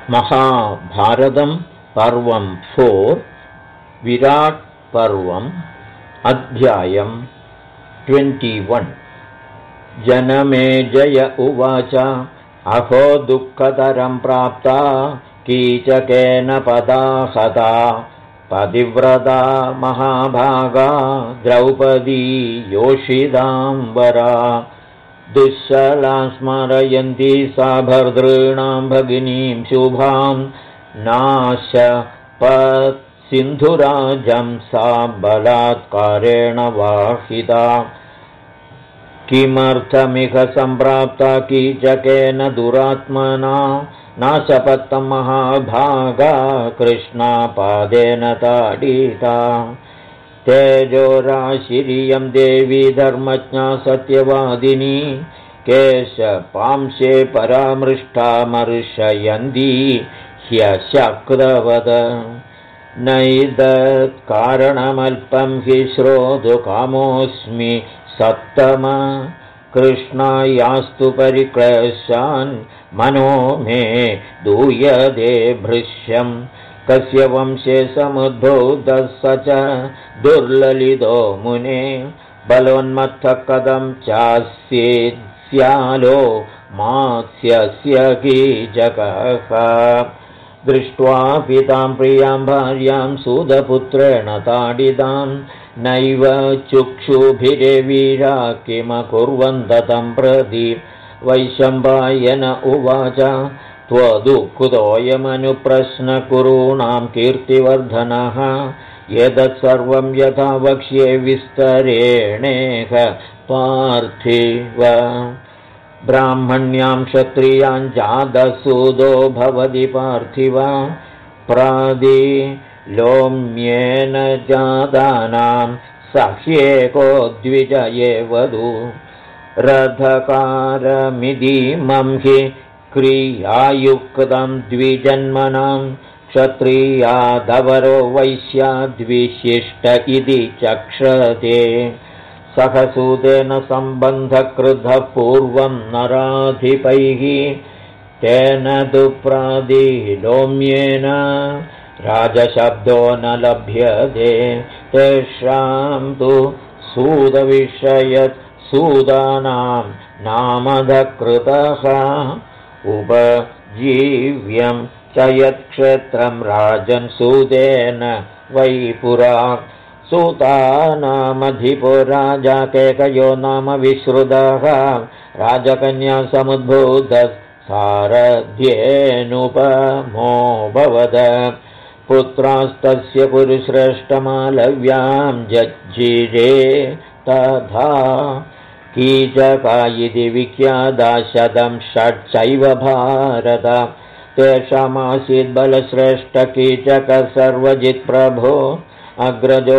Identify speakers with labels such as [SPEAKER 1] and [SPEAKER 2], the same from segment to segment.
[SPEAKER 1] महाभारतं पर्वं 4 विराट् पर्वम् अध्यायं 21 जनमेजय उवाच अहो दुःखतरं प्राप्ता कीचकेन पदा हता पतिव्रता महाभागा द्रौपदी योषिताम्बरा दुःशलां स्मरयन्ती सा भर्तॄणां भगिनीं शुभां नाशपत् सिन्धुराजं सा बलात्कारेण वाहिता किमर्थमिह सम्प्राप्ता कीचकेन दुरात्मना नाशपत्तं महाभागा कृष्णापादेन ताडिता तेजोराशिरियं देवी धर्मज्ञा सत्यवादिनी केशपांशे परामृष्टा मर्शयन्ती ह्यशक्रवद नैतत्कारणमल्पं हि श्रोतुकामोऽस्मि सत्तम कृष्णायास्तु परिक्लेशान् मनो मे दूयते भृश्यम् कस्य वंशे समुद्भूतः स च दुर्ललितो मुने बलोन्मत्तः कथं चास्येत्स्यालो मास्यस्य कीचकः दृष्ट्वा पितां प्रियां भार्यां सूतपुत्रेण ताडितां नैव चुक्षुभिरे वीरा किमकुर्वन्ततं प्रति वैशम्पायन उवाच त्वदुःखितोऽयमनुप्रश्नकुरूणां कीर्तिवर्धनः एतत्सर्वं यथा वक्ष्ये विस्तरेणेह पार्थिव ब्राह्मण्यां क्षत्रियां जातसूदो भवति पार्थिव प्रादिलोम्येन जातानां सह्येको द्विजये वधू रथकारमिदीमं हि क्रियायुक्तं द्विजन्मनां क्षत्रियादवरो वैश्याद्विशिष्ट इति चक्षते सहसूतेन सम्बन्धकृतः पूर्वं नराधिपैः तेन तु प्रादिलोम्येन राजशब्दो न लभ्यते तेषां तु सूतविषयत् सूदानां नामधकृतः उपजीव्यं च यत्क्षेत्रं राजन् सूतेन वै पुरा सूतानामधिपो राजा केकयो नाम विश्रुतः राजकन्या समुद्भूतः सारथ्येनुपमोऽभवद पुत्रास्तस्य पुरुश्रेष्ठमालव्यां जज्जिरे तथा कीचका इति विख्याता शतं षट्चैव भारत तेषामासीत् बलश्रेष्ठ कीचक सर्वजित्प्रभो अग्रजो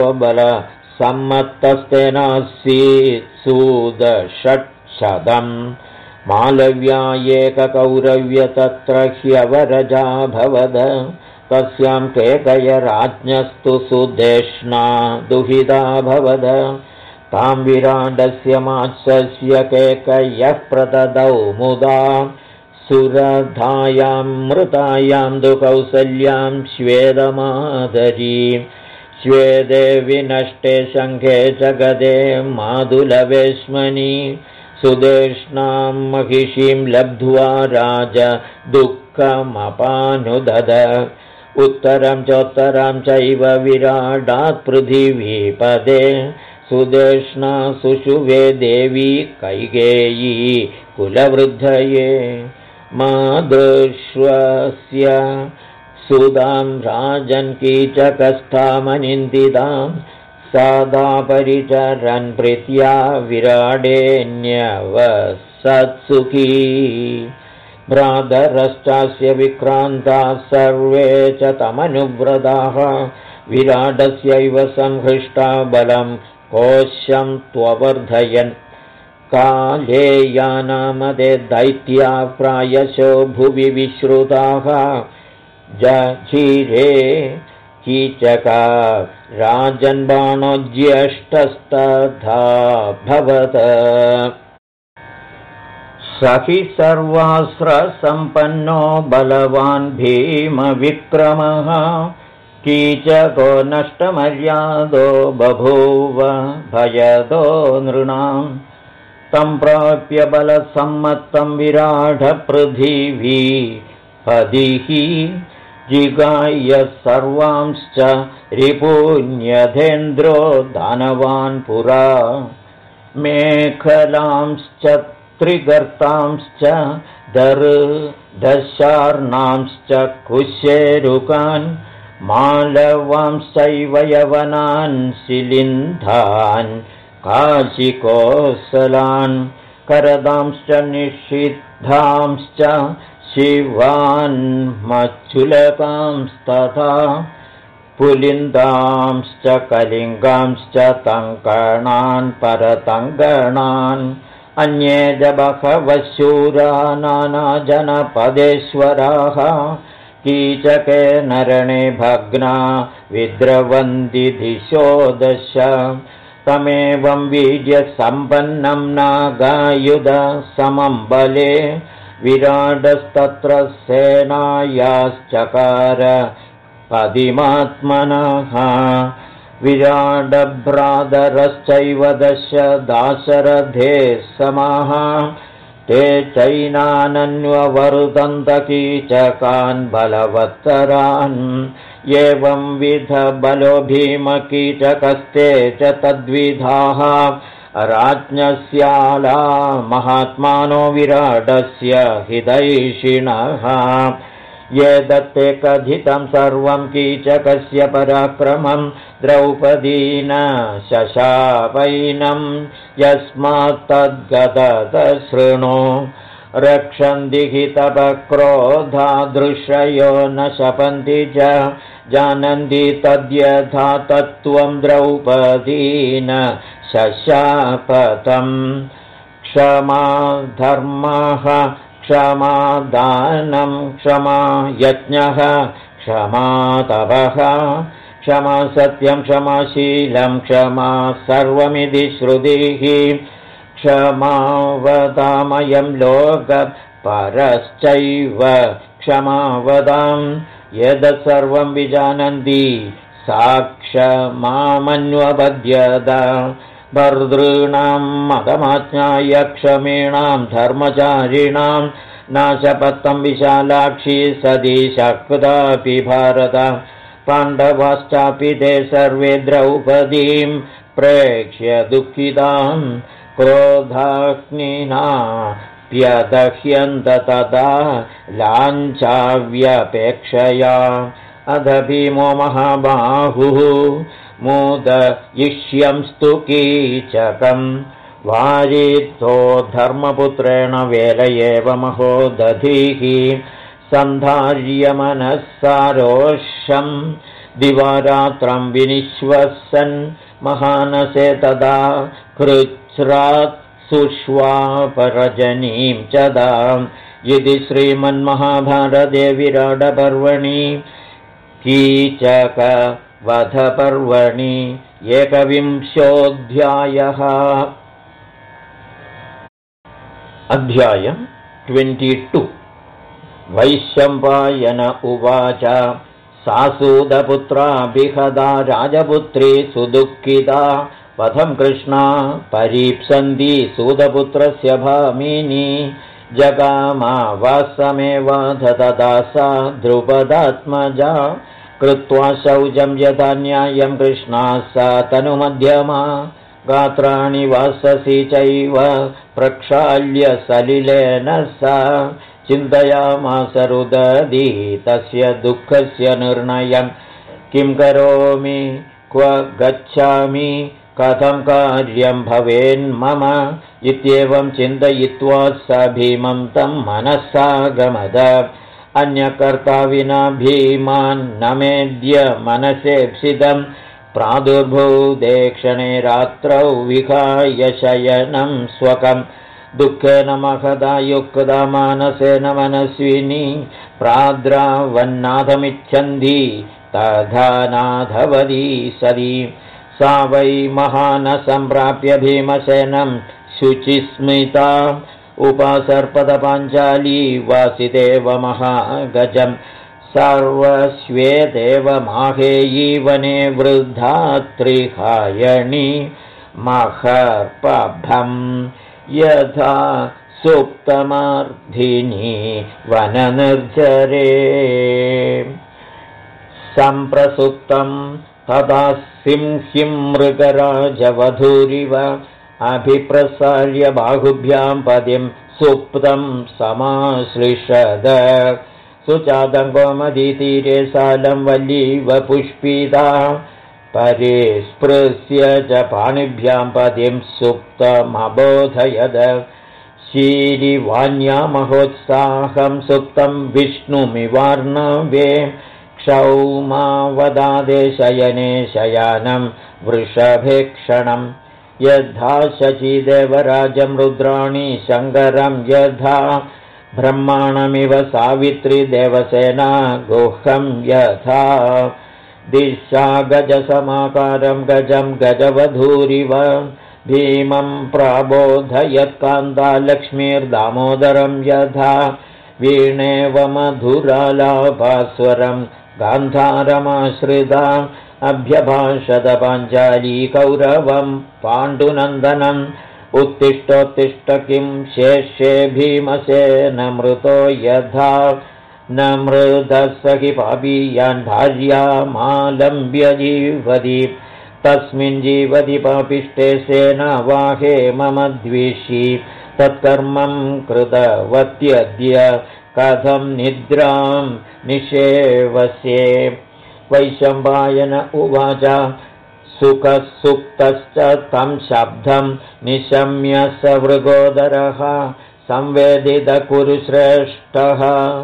[SPEAKER 1] बलसम्मत्तस्तेनासीत् सूदषट्शतं मालव्या एककौरव्य तत्र ह्यवरजा भवद तस्यां केकयराज्ञस्तु सुदेष्णा दुहिता भवद तां विराडस्य मात्सस्य केकयः प्रददौ मुदा सुरधायां मृतायां तु कौसल्यां श्वेतमादरीं श्वेते विनष्टे शङ्खे च गदे मादुलवेश्मनि सुदेष्णां महिषीं लब्ध्वा राज दुःखमपानुदद उत्तरं चोत्तरं चैव विराडात् पृथिवीपदे सुदेष्णा सुषुवे देवी कैकेयी कुलवृद्धये मादृश्वस्य सुदां राजन् कीचकस्थामनिन्दितां सादा परिचरन् प्रीत्या विराडेन्यवसत्सुखी भ्रातरश्चास्य विक्रान्ताः सर्वे च तमनुव्रताः विराटस्यैव संहृष्टा बलं कोशं त्ववर्धयन् कालेयानामदे दैत्या प्रायशो भुवि विश्रुताः जझिरे कीचका राजन्बाणोज्येष्ठस्तथा भवत स हि सर्वास्त्रसम्पन्नो बलवान् भीमविक्रमः कीचको नष्टमर्यादो बभूव भयदो नृणां तं प्राप्य बलसम्मत्तं विराटपृथिवीपतिः जिगाय सर्वांश्च रिपुन्यधेन्द्रो दानवान् पुरा मेखलांश्च त्रिगर्तांश्च दशार्णांश्च कुशेरुकान् मालवांश्चैव यवनान् शिलिन्धान् काशिकोसलान् करदांश्च निषिद्धांश्च शिवान् मच्छुलकांस्तथा पुलिन्दांश्च कलिङ्गांश्च तङ्कणान् परतङ्गणान् अन्ये च बहवः शूरा नानाजनपदेश्वराः कीचके नरणे भग्ना विद्रवन्ति दिशो दश तमेवं वीर्यसम्पन्नं नागायुधसमं बले विराटस्तत्र सेनायाश्चकार पदिमात्मनः विराटभ्रातरश्चैव दश दाशरथे समाः ते चैनानन्ववर्तन्तकीचकान् बलवत्तरान् एवंविध बलो भीमकीचकस्ते च तद्विधाः राज्ञस्याला महात्मानो विराटस्य हितैषिणः ये दत्ते कथितं सर्वं कीचकस्य पराक्रमं द्रौपदीन शशापैनं यस्मात्तद्गतशृणु रक्षन्ति हि तपक्रोधा दृश्यो न शपन्ति च जानन्ति तद्यथा तत्त्वं द्रौपदीन शशापतम् क्षमा धर्मः क्षमा दानं क्षमा यज्ञः क्षमा तपः क्षमा सत्यं क्षमाशीलं क्षमा सर्वमिति श्रुतिः क्षमावदामयं लोकपरश्चैव क्षमावदां यद् सर्वं विजानन्ति साक्षमामन्वपद्यत भर्तॄणां मदमाज्ञाय क्षमेणां धर्मचारिणां नाशपत्तं विशालाक्षी सदी शक्तापि भारत पाण्डवाश्चापि ते सर्वे द्रौपदीं प्रेक्ष्य दुःखितां क्रोधाग्निना प्यदह्यन्त तदा लाञ्छाव्यपेक्षया अध भीमो महाबाहुः मोदयिष्यंस्तु कीचकं वारितो धर्मपुत्रेण वेल एव महोदधिः सन्धार्य मनस्सारोषं दिवारात्रं विनिश्वसन् महानसे तदा कृच्छ्रात् सुष्वापरजनीं चदां यदि श्रीमन्महाभारते विराटपर्वणि कीचकवधपर्वणि 21 अध्यायम् 22 वैशम्पायन उवाच सासूदपुत्राभिहदा राजपुत्री सुदुःखिता पथं कृष्णा परीप्सन्ति सूदपुत्रस्य भामिनी जगामावासमेव तदा सा द्रुपदात्मजा कृत्वा शौचं यथा न्यायं कृष्णा सा तनुमध्यमा गात्राणि वाससि चैव प्रक्षाल्य सलिलेन सा चिन्तयामास रुदधी तस्य दुःखस्य निर्णयं किं करोमि क्व गच्छामि कथं कार्यं भवेन्मम इत्येवं चिन्तयित्वा स भीमं तं मनसा गमद अन्यकर्ता विना भीमान् न मेद्य मनसेप्सितं प्रादुर्भूदेक्षणे रात्रौ विहाय शयनं स्वकं दुःखेन महदा युक्ता मानसेन मनस्विनी प्राद्रावन्नाथमिच्छन्ति तथा नाथवती सदी सा वै महान सम्प्राप्य भीमसेनं शुचिस्मिता उपासर्पदपाञ्चाली वासिदेवमहागजम् सर्वस्वेदेव माहेयी वने वृद्धा त्रिहायणी महर्पभम् यथा सुप्तमर्धिनी वननिर्झरे सम्प्रसुप्तं तदा सिंहिं मृगराजवधूरिव अभिप्रसार्य बाहुभ्यां पदिं सुप्तं समाश्लिषद सुचादं गोमतीतीरे सालं वल्लीव पुष्पिता परिस्पृश्य च पाणिभ्यां पदिं सुप्तमबोधयद शीलिवान्या महोत्साहं सुप्तं विष्णुमिवार्णवे क्षौमावदादे शयने शयानं वृषभेक्षणं यथा शचीदेवराजं रुद्राणि शङ्करं यथा ब्रह्माणमिव सावित्री देवसेना गुह्यं यथा दिशा गजसमाकारं गजं गजवधूरिव भीमं प्राबोधयत्कान्ता लक्ष्मीर्दामोदरं यथा वीणेव मधुरालाभास्वरं गान्धारमाश्रिता अभ्यभाषद पाञ्चाली कौरवं पाण्डुनन्दनम् उत्तिष्ठोत्तिष्ठ किं शेष्ये भीमसेन मृतो यथा न मृधः हि पापीयान् भार्यामालम्ब्य जीवति तस्मिन् जीवति पापिष्टे सेनावाहे मम द्वेषी तत्कर्मं कृतवत्यद्य कथं निद्रां निषेवसे वैशम्पायन उवाच सुखसुप्तश्च तं शब्दं निशम्य स मृगोदरः संवेदितकुरुश्रेष्ठः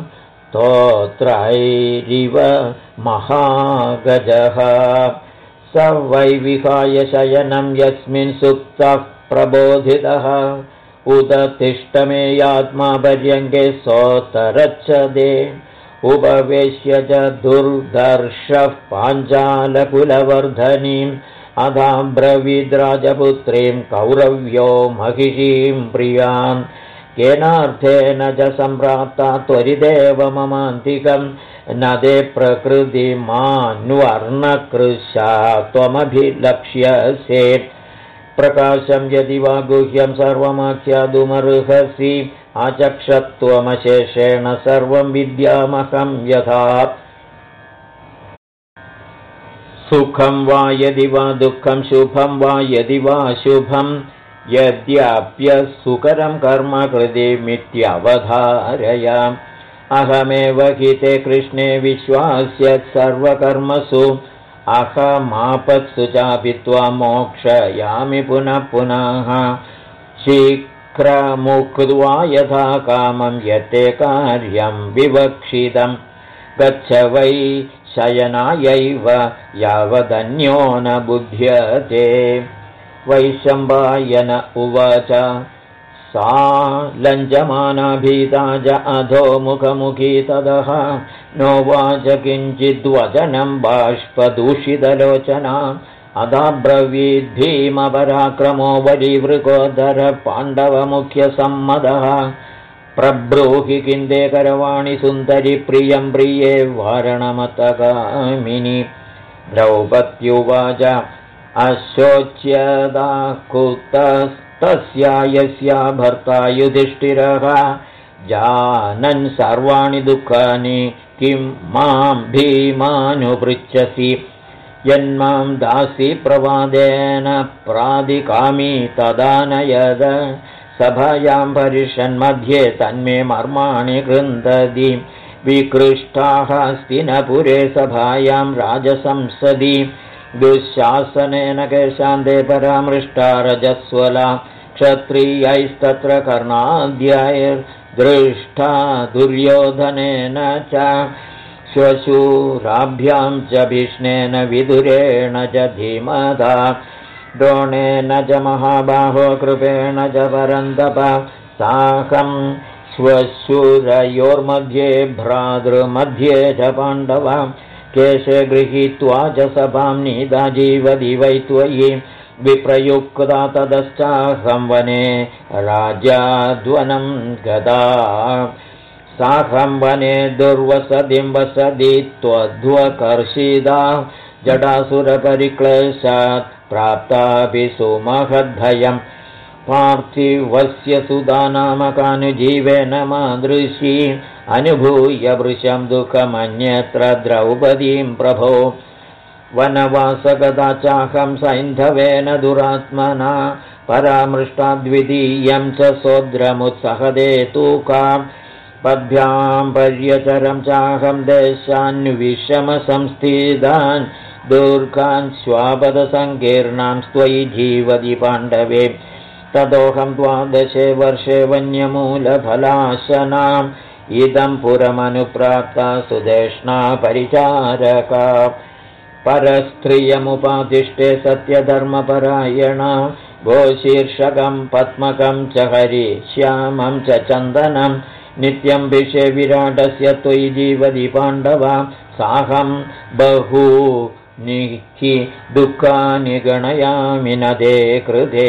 [SPEAKER 1] स्तोत्रैरिव महागजः स वै विहाय शयनं यस्मिन् सुप्तः प्रबोधितः उदतिष्ठमेयात्मा पर्यङ्गे सोत्तरच्छदे उपवेश्य च दुर्धर्षः पाञ्चालकुलवर्धनीम् अधाब्रवीद्राजपुत्रीं कौरव्यो महिषीं प्रियां केनार्थेन च सम्प्राप्ता त्वरिदेव ममान्तिकं न ते प्रकृतिमान्वर्णकृशा त्वमभिलक्ष्यसे प्रकाशं यदि वा गुह्यं सर्वमाख्यातुमर्हसि अचक्षत्वमशेषेण सर्वं विद्यामहं यथा सुखं वा यदि वा दुःखं शुभं वा यदि वा शुभं यद्याप्यसुकरं कर्म कृतिमित्यवधारय अहमेव हि ते कृष्णे विश्वास्य सर्वकर्मसु अहमापत्सु चापि त्वां मोक्षयामि पुनः पुनः शीघ्रमुक्त्वा यथा कामं यते कार्यं विवक्षितं गच्छ वै शयनायैव यावदन्यो न बुध्यते वैशम्पायन उवाच सा लञ्जमाना भीता च अधोमुखमुखी ततः नोवाच किञ्चिद्वचनं बाष्पदूषितलोचना अदाब्रवीद्भीमपराक्रमो वरीवृकोदर पाण्डवमुख्यसम्मतः प्रब्रूहि किन्दे करवाणि सुन्दरि प्रियं प्रिये वारणमतगामिनि द्रौपद्युवाच अशोच्यदा कुतस्तस्या यस्या भर्ता युधिष्ठिरः जानन् सर्वाणि दुःखानि किं मां भीमानुपृच्छसि यन्मां दासि प्रवादेन प्रादिकामि तदा नयद सभायां परिषन्मध्ये तन्मे मर्माणि गृह्णन्ति विकृष्टाः हस्तिनपुरे सभायां राजसंसदि दुःशासनेन केशान्ते परामृष्टा रजस्वला क्षत्रियैस्तत्र कर्णाद्यैर्दृष्टा दुर्योधनेन च श्वशूराभ्यां च भीष्मेण विदुरेण च धीमता द्रोणेन च महाबाहो कृपेण च परन्तप साकं श्वशूरयोर्मध्ये भ्रातृमध्ये च पाण्डव केशे गृहीत्वा च सभां नीता जीवति वै त्वयि विप्रयुक्ता ततश्चाहं वने राजाद्वनं गदा साहं वने दुर्वसतिं वसति त्वद्वकर्षिदा जटासुरपरिक्लेशात् प्राप्तापि सुमहद्भयम् पार्थिवस्य सुधानामकानुजीवेन मादृशी अनुभूय वृषं दुःखमन्यत्र द्रौपदीं प्रभो वनवासगता चाहं सैन्धवेन दुरात्मना परामृष्टाद्वितीयं च सोद्रमुत्सहदेतूकां पद्भ्यां पर्यचरं चाहं देशान्विषमसंस्थितान् दुर्गान् स्वापदसङ्कीर्णां त्वयि जीवति पाण्डवे तदोऽहं 12 वर्षे वन्यमूलफलाशनाम् इदं पुरमनुप्राप्ता सुदेष्णा परिचारका परस्त्रियमुपादिष्टे सत्यधर्मपरायणा गोशीर्षकं पद्मकं च हरिश्यामं च चन्दनं नित्यं विषे विराटस्य त्वयि जीवति पाण्डवा साहं बहूनि हि दुःखानि गणयामि न ते कृते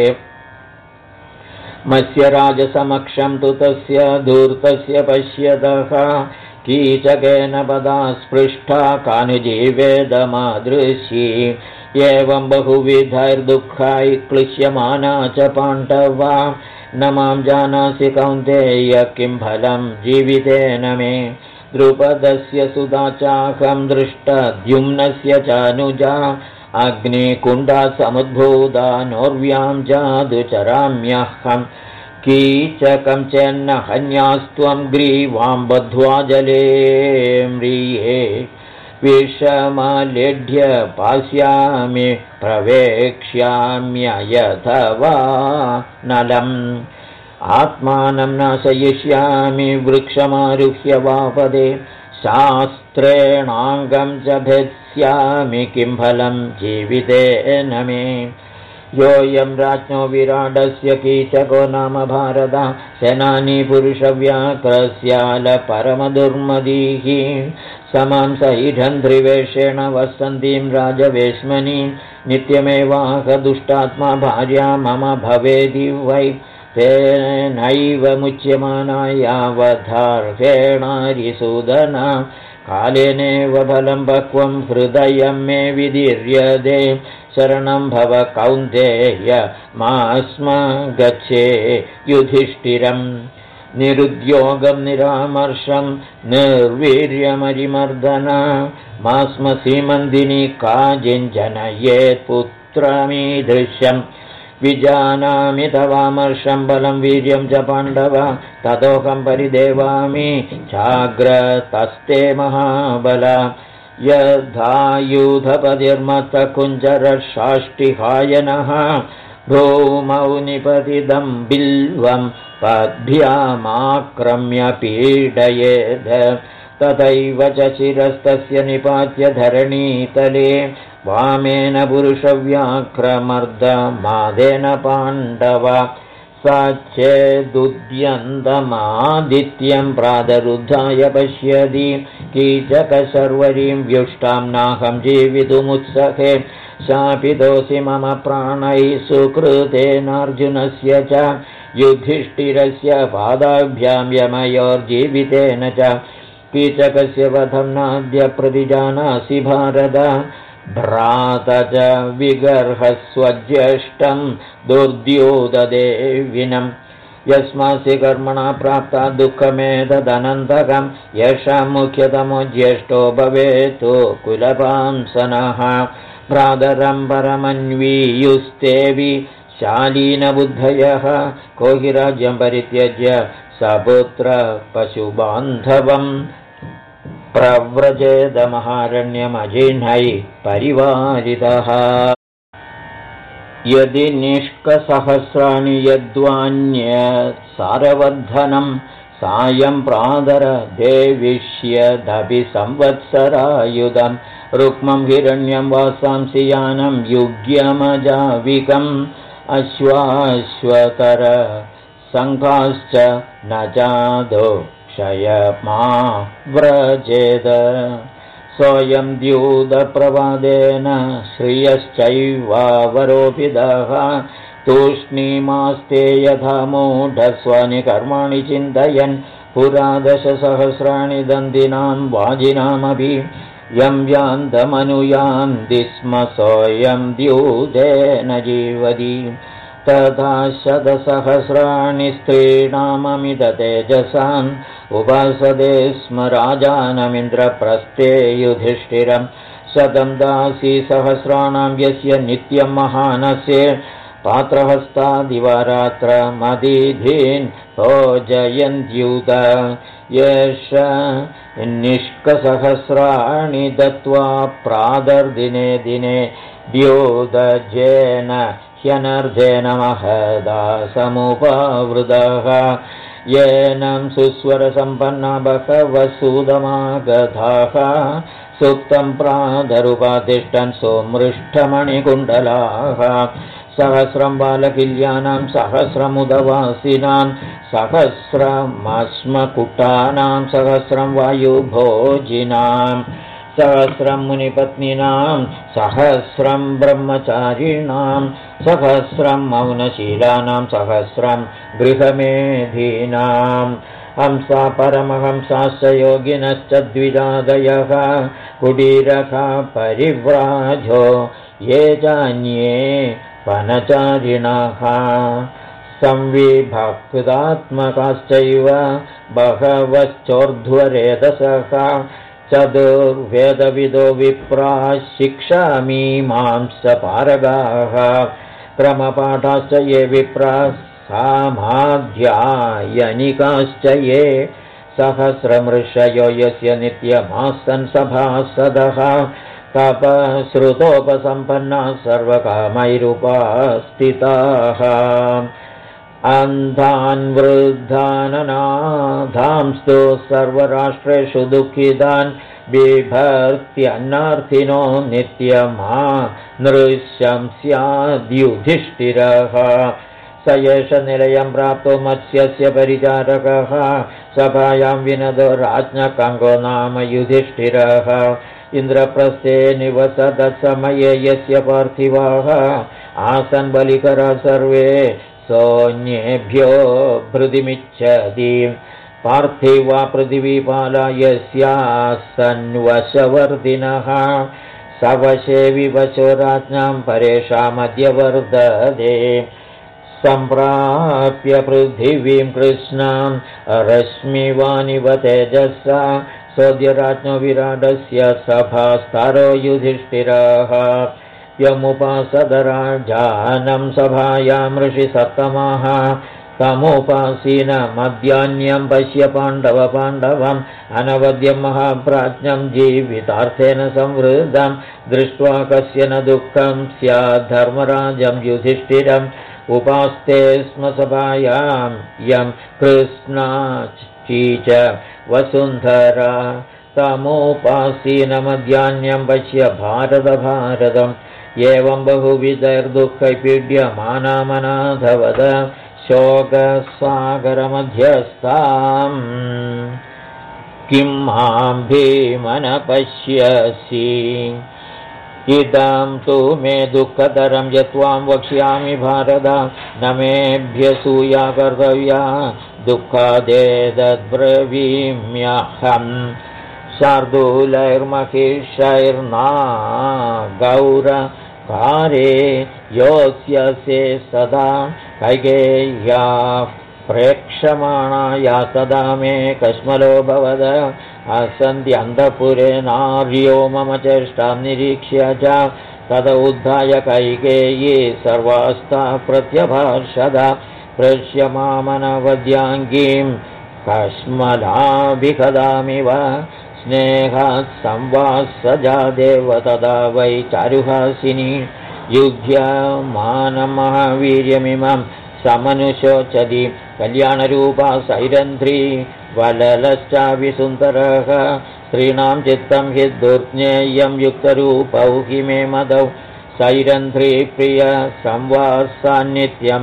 [SPEAKER 1] मत्स्य राजसमक्षं तु तस्य धूर्तस्य पश्यतः कीचकेन पदा स्पृष्टा कानुजीवेदमादृशी एवं बहुविधैर्दुःखै क्लिश्यमाना च पाण्डवा न मां जानासि कौन्तेय किं फलं जीवितेन मे द्रुपदस्य सुधा चाहं दृष्टद्युम्नस्य चानुजा अग्निकुण्डा समुद्भूता नोर्व्यां जादुचराम्यहं कीचकं चेन्न हन्यास्त्वं ग्रीवां बद्ध्वा जले म्रिये विषमालेढ्य पास्यामि प्रवेक्ष्याम्ययथवा नलम् आत्मानं नाशयिष्यामि वृक्षमारुह्य वापदे शास्त्रेणाङ्गं च भेत्स्यामि किं फलं जीवितेन मे योऽयं राज्ञो विराटस्य कीचको नाम भारत सेनानी पुरुषव्याक्रस्यालपरमदुर्मदीः समां सैढन्ध्रिवेषेण वसन्तीं राजवेश्मनीं नित्यमेवाह दुष्टात्मा भार्या मम भवेदि वै तेनैव मुच्यमाना यावधार्हेणारिसूदना कालेनेव फलं पक्वं हृदयं मे विदीर्यते शरणं भव कौन्तेय मास्म गच्छे युधिष्ठिरम् निरुद्योगं निरामर्षं निर्वीर्यमरिमर्दन मास्म सीमन्दिनी काजिञ्जनयेत् पुत्रमीदृश्यम् विजानामि तवामर्षं बलं वीर्यं च पाण्डव ततोऽहं परिदेवामि चाग्रतस्ते महाबला यथायुधपतिर्मत्तकुञ्जरषाष्टिहायनः भूमौ निपतितं बिल्वं पद्भ्यामाक्रम्य पीडयेद तथैव च शिरस्तस्य निपात्य धरणीतले वामेन पुरुषव्याक्रमर्दमादेन पाण्डव स चेदुद्यन्तमादित्यं प्रातरुद्धाय पश्यति कीचकशर्वरीं व्युष्टां नाहं जीवितुमुत्सहे शापितोऽसि मम प्राणैः सुकृतेनार्जुनस्य च युधिष्ठिरस्य पादाभ्यां यमयोर्जीवितेन च कीचकस्य वधं नाद्य प्रतिजानासि भारत भ्रात च विगर्हस्वज्येष्ठं दुर्द्योतदेविनं यस्मास्य कर्मणा प्राप्ता दुःखमेतदनन्तकं येषां मुख्यतमो ज्येष्ठो भवेत् कुलपांसनः भ्रातरं परमन्वीयुस्तेवि शालीनबुद्धयः को हि राज्यं परित्यज्य सपुत्र पशुबान्धवम् प्रव्रजेदमहारण्यमजिह्नै परिवारितः यदि निष्कसहस्राणि यद्वान्यसारवर्धनं सायं प्रातरदेविष्यदपि संवत्सरायुधं रुक्मं हिरण्यं वासांसि यानं युग्यमजाविकम् अश्वाश्वतर सङ्घाश्च न जादो क्षयमा व्रजेद सोऽयं द्यूतप्रवादेन श्रियश्चैवावरोपितः तूष्णीमास्ते यथा मूढस्वानि कर्माणि चिन्तयन् पुरा 10,000 दन्दिनां वाजिनामपि यं यान्तमनुयान्ति स्म सोऽयं द्यूतेन जीवति तथा 100,000 स्त्रीणाममिततेजसाम् उपासते स्म राजानमिन्द्रप्रस्थे युधिष्ठिरं 100 दासीसहस्राणां यस्य नित्यं महानस्य पात्रहस्तादिवारात्रमदीधीन् भोजयन्त्युत येष निष्कसहस्राणि दत्त्वा प्रादर्दिने दिने द्योतजेन ह्यनर्धेन महदा समुपवृतः येनं सुस्वरसम्पन्ना बहवः सूदमागताः सुप्तं प्रादरुपातिष्ठन् सोमृष्टमणिकुण्डलाः 100 बालकिल्यानां 100 सहस्रमश्मकुटानां 100 वायुभोजिनां 100 मुनिपत्नीनां 100 ब्रह्मचारिणां 100 मौनशीलानां 100 गृहमेधीनां हंसा परमहंसाश्च योगिनश्च द्विजादयः कुटीरका परिव्राजो ये चान्ये वनचारिणः संविभक्तात्मकाश्चैव बहवश्चोर्ध्वरेतसः चतुर्वेदविदो विप्राः शिक्षामीमांस पारगाः क्रमपाठाश्च ये विप्राः सामाध्यायनिकाश्च ये सहस्रमृषयो यस्य नित्यमासन् सभासदः तपश्रुतोपसम्पन्नाः सर्वकामैरुपास्थिताः अन्धान् वृद्धाननाथांस्तु सर्वराष्ट्रेषु दुःखितान् बिभर्त्यन्नार्थिनो नित्यमा नृशंस्याद्युधिष्ठिरः स एष निलयं प्राप्तो मत्स्यस्य परिचारकः सभायां विनदो राज्ञकङ्गो नाम युधिष्ठिरः इन्द्रप्रस्थे निवसदसमये यस्य पार्थिवाः आसन् बलिकरा सर्वे सोऽन्येभ्यो भृतिमिच्छति पार्थिवा पृथिवीपाला यस्यासन्वशवर्धिनः सवशे विवशो राज्ञां परेषामद्य वर्धते सम्प्राप्य पृथिवीं कृष्णां रश्मिवानिव तेजसा सोऽद्यराज्ञो विराटस्य सभास्तारो युधिष्ठिरः यमुपासदराजानं सभायां ऋषिसप्तमः तमुपासीनमद्यान्यं पश्य पाण्डवम् अनवद्यं महाप्राज्ञं जीवितार्थेन संवृद्धं दृष्ट्वा कस्य न दुःखं स्याद्धर्मराजं युधिष्ठिरम् उपास्ते स्म सभायां यं कृष्णाचीच वसुन्धरा तमुपासीनमद्यान्यं पश्य भारतम् एवं बहुविधैर्दुःखैपीड्यमानामनाथवद शोकसागरमध्यस्थाम् किं मां भीमन पश्यसि इदं तु मे दुःखतरं यत्त्वां वक्ष्यामि भारत न मेऽभ्यसूया कर्तव्या दुःखादेतद्ब्रवीम्यहम् शार्दूलैर्महिषैर्ना गौरकारे योत्स्यसे सदा कैकेय्या प्रेक्षमाणा या सदा मे कश्मलो भवद असन्त्यन्तपुरे नार्यो मम चेष्टां निरीक्ष्य च तद उद्धाय कैकेयी सर्वास्ता प्रत्यभाषद पृश्यमामनवद्याङ्गीं कश्मलाभिखदामिव स्नेहात् संवासजादेव तदा वै चारुहासिनी युध्यमानमहावीर्यमिमं समनुशोचति कल्याणरूपा सैरन्ध्री वललश्चाभिसुन्दरः स्त्रीणां चित्तं हि दुर्ज्ञेयं युक्तरूपौ हि मे मदौ सैरन्ध्री प्रिय संवासान्नित्यं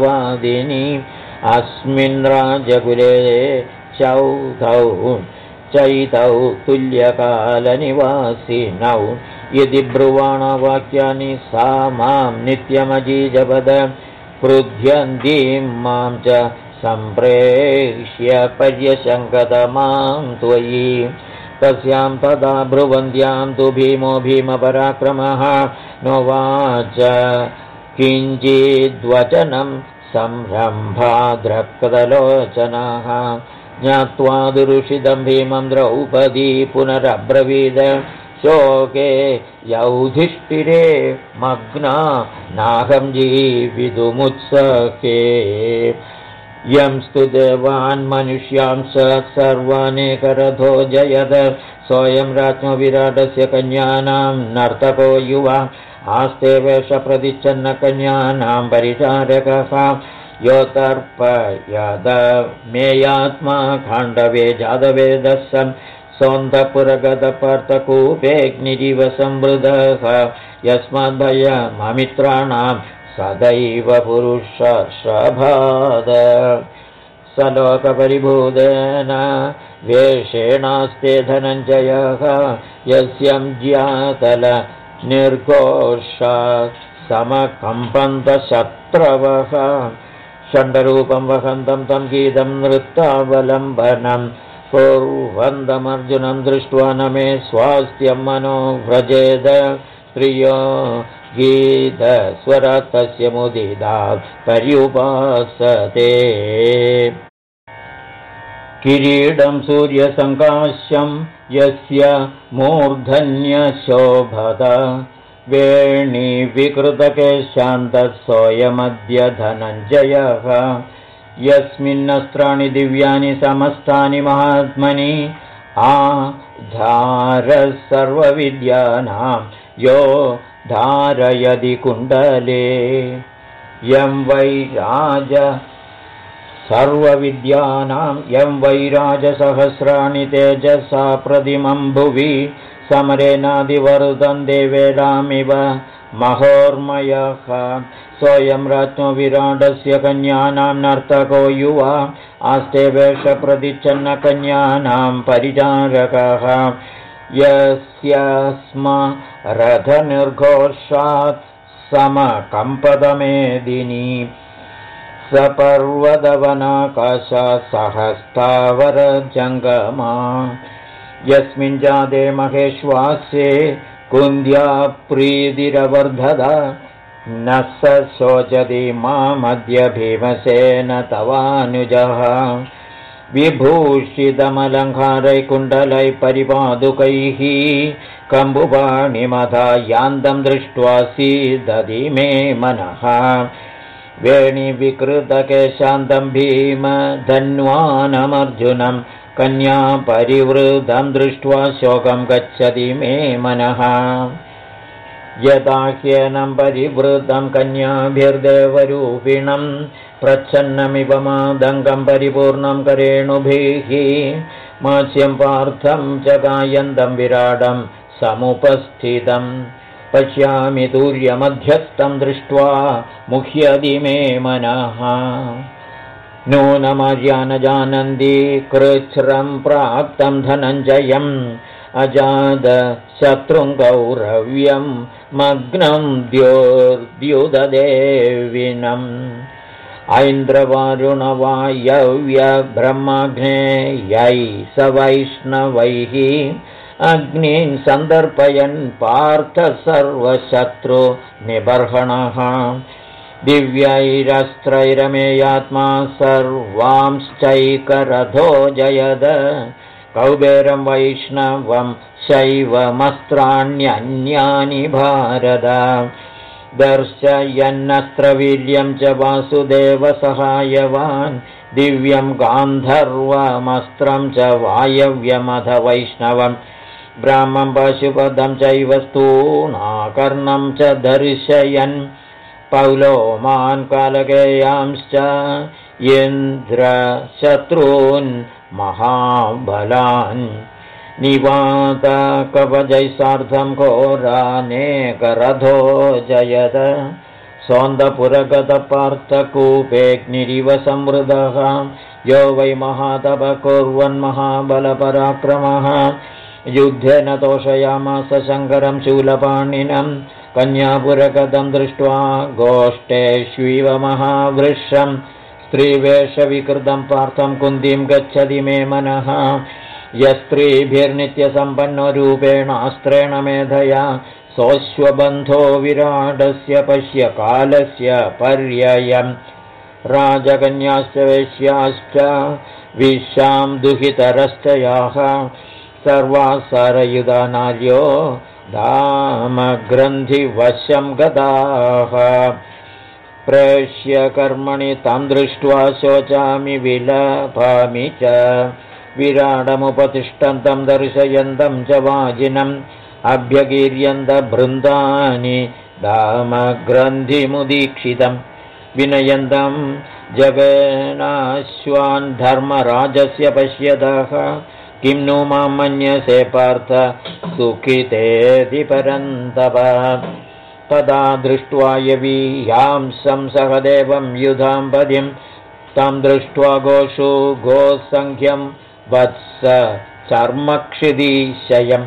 [SPEAKER 1] करुणवादिनी अस्मिन् राजकुले चौधौ चैतौ तुल्यकालनिवासिनौ यदि ब्रुवाणवाक्यानि सा मां नित्यमजीजपद क्रुध्यन्तीं मां च सम्प्रेक्ष्य पर्यशङ्कतमां त्वयि तस्यां तदा ब्रुवन्त्यां तु भीमो भीमपराक्रमः नोवाच किञ्चिद्वचनं संरम्भाद्रक्तलोचनः ज्ञात्वा दुरुषितं भीमं द्रौपदी पुनरब्रवीद शोके यौधिष्ठिरे मग्ना नाहं जीवितुमुत्सहे यंस्तु देवान् मनुष्यांस सर्वानेकरथो जयद सोऽयं राज्ञो विराटस्य कन्यानां नर्तको युवा आस्ते वेषप्रतिच्छन्नकन्यानां परिचारकः योतर्पयद मेयात्मा खाण्डवे जातवेदः सन् सोऽन्तःपुरगतपर्तकूपेऽग्निरिव संवृतः यस्माद्भयममित्राणां सदैव पुरुषशभाद स लोकपरिभूतेन वेषेणास्ते धनञ्जयः यस्यं ज्यातल निर्घोषात् समकम्पन्तशत्रवः षण्डरूपं वहन्तं तं गीतं नृत्तावलम्बनं कुर्वन्तमर्जुनं दृष्ट्वा न मे स्वास्थ्यं मनो व्रजेद प्रियो गीतस्वरतस्य मुदिता पर्युपासते किरीटं सूर्यसङ्काश्यं यस्य मूर्धन्यशोभत वेणीविकृतकेशान्तः सोऽयमद्य धनञ्जयः यस्मिन्नस्त्राणि दिव्यानि समस्तानि महात्मनि आधारः सर्वविद्यानां यो धारयदि कुण्डले यं वैराज सर्वविद्यानां यं वैराजसहस्राणि तेजसा प्रतिमं भुवि समरेनादिवरुदं देवेदामिव महोर्मयः सोऽयं राज्ञो विराटस्य कन्यानां नर्तको युवा आस्ते वेषप्रतिच्छन्नकन्यानां परिचारकः यस्य स्म रथनिर्घोषात् समकम्पदमेदिनी सपर्वतवनाकाशा सहस्तावरजङ्गमा यस्मिन् जाते महेश्वास्ये कुन्द्या प्रीतिरवर्धदा न स शोचति मामद्य भीमसेन तवानुजः विभूषितमलङ्कारैः कुण्डलैः परिपादुकैः कम्बुपाणिमथा यान्तं दृष्ट्वा सीदधि मे मनः वेणीविकृतकेशान्तं भीमधन्वानमर्जुनं कन्या परिवृतं दृष्ट्वा शोकं गच्छति मे मनः यदा ह्येनं परिवृतं कन्याभिर्देवरूपिणं प्रच्छन्नमिव मादङ्गं परिपूर्णं करेणुभिः मास्यं पार्थं च गायन्तं विराडं समुपस्थितं पश्यामि तूर्यमध्यस्थं दृष्ट्वा मुह्यति मे मनः नूनमार्यानजानन्ति कृच्छ्रं प्राप्तं धनञ्जयम् अजाद शत्रुं गौरव्यं मग्नं द्योर्द्युददेविनम् ऐन्द्रवारुणवायव्यब्रह्माग्नेयै स वैष्णवैः अग्निं सन्दर्पयन् पार्थ सर्वशत्रु निबर्हणः दिव्यैरस्त्रैरमेयात्मा सर्वांश्चैकरथो जयद कौबेरं वैष्णवं शैवमस्त्राण्यन्यानि भारत दर्शयन्नस्त्रवीर्यं च वासुदेवसहायवान् दिव्यं गान्धर्वमस्त्रं च वायव्यमथ वैष्णवं ब्राह्मं पशुपदं चैव स्तूणाकर्णं च दर्शयन् पौलोमान् कालकेयांश्च इन्द्रशत्रून् महाबलान् निवातकवचैः सार्धं घोरानेकरथो जयद सोन्दपुरगतपार्थकूपेऽग्निरिव संवृतः यो वै महातपः कुर्वन्महाबलपराक्रमः युद्धेन तोषयामास शङ्करं शूलपाणिनं कन्यापुरगतं दृष्ट्वा गोष्ठेष्विव महावृक्षं स्त्रीवेषविकृतं पार्थं कुन्तीं गच्छति मे मनः यस्त्रीभिर्नित्यसम्पन्नो रूपेणास्त्रेण मेधया सोऽश्वबन्धो विराटस्य पश्य कालस्य पर्ययम् राजकन्याश्च वेश्याश्च विशां दुहितरश्च याः सर्वाः सरयुधा नार्यो धामग्रन्थिवशं गताः प्रेष्य कर्मणि तां दृष्ट्वा शोचामि विलपामि च विराडमुपतिष्ठन्तं दर्शयन्तं च वाजिनम् अभ्यगीर्यन्तबृन्दानि धामग्रन्थिमुदीक्षितं विनयन्तं जगनाश्वान् धर्मराजस्य पश्यतः किं नु मां मन्यसे पार्थ सुखितेति परन्तप तदा दृष्ट्वा यवीयांसं सहदेवं युधाम्पदिं तं दृष्ट्वा गोषु गोसङ्ख्यं वत्स चर्मक्षिदिशयम्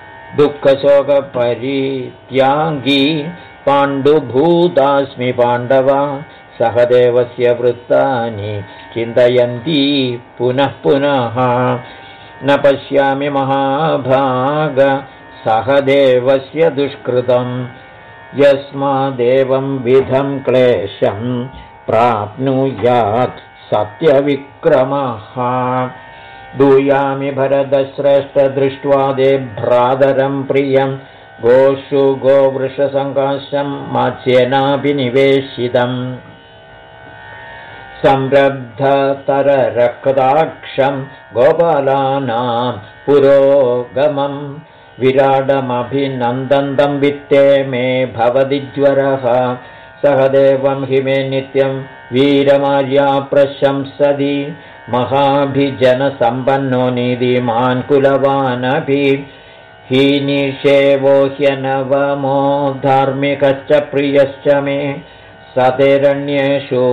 [SPEAKER 1] दुःखशोकपरित्यागी पाण्डुभूतास्मि पाण्डव सहदेवस्य वृत्तानि चिन्तयन्ती पुनः पुनः न पश्यामि महाभाग सहदेवस्य दुष्कृतं यस्मादेवं विधं क्लेशं प्राप्नुयात् सत्यविक्रमः दूयामि भरतश्रेष्ठ दृष्ट्वा दे भ्रातरं प्रियं गोषु गोवृषसङ्काशं मात्स्येनापि निवेशितम् संरब्धतररक्ताक्षं गोपालानां पुरोगमं विराडमभिनन्दन्तं वित्ते मे भवति ज्वरः सहदेवं हि मे नित्यं वीरमार्या प्रशंसति महाभिजनसम्पन्नो नीतिमान् कुलवानपि हीनिषेवो ह्यनवमो धार्मिकश्च प्रियश्च मे सतेरण्येषु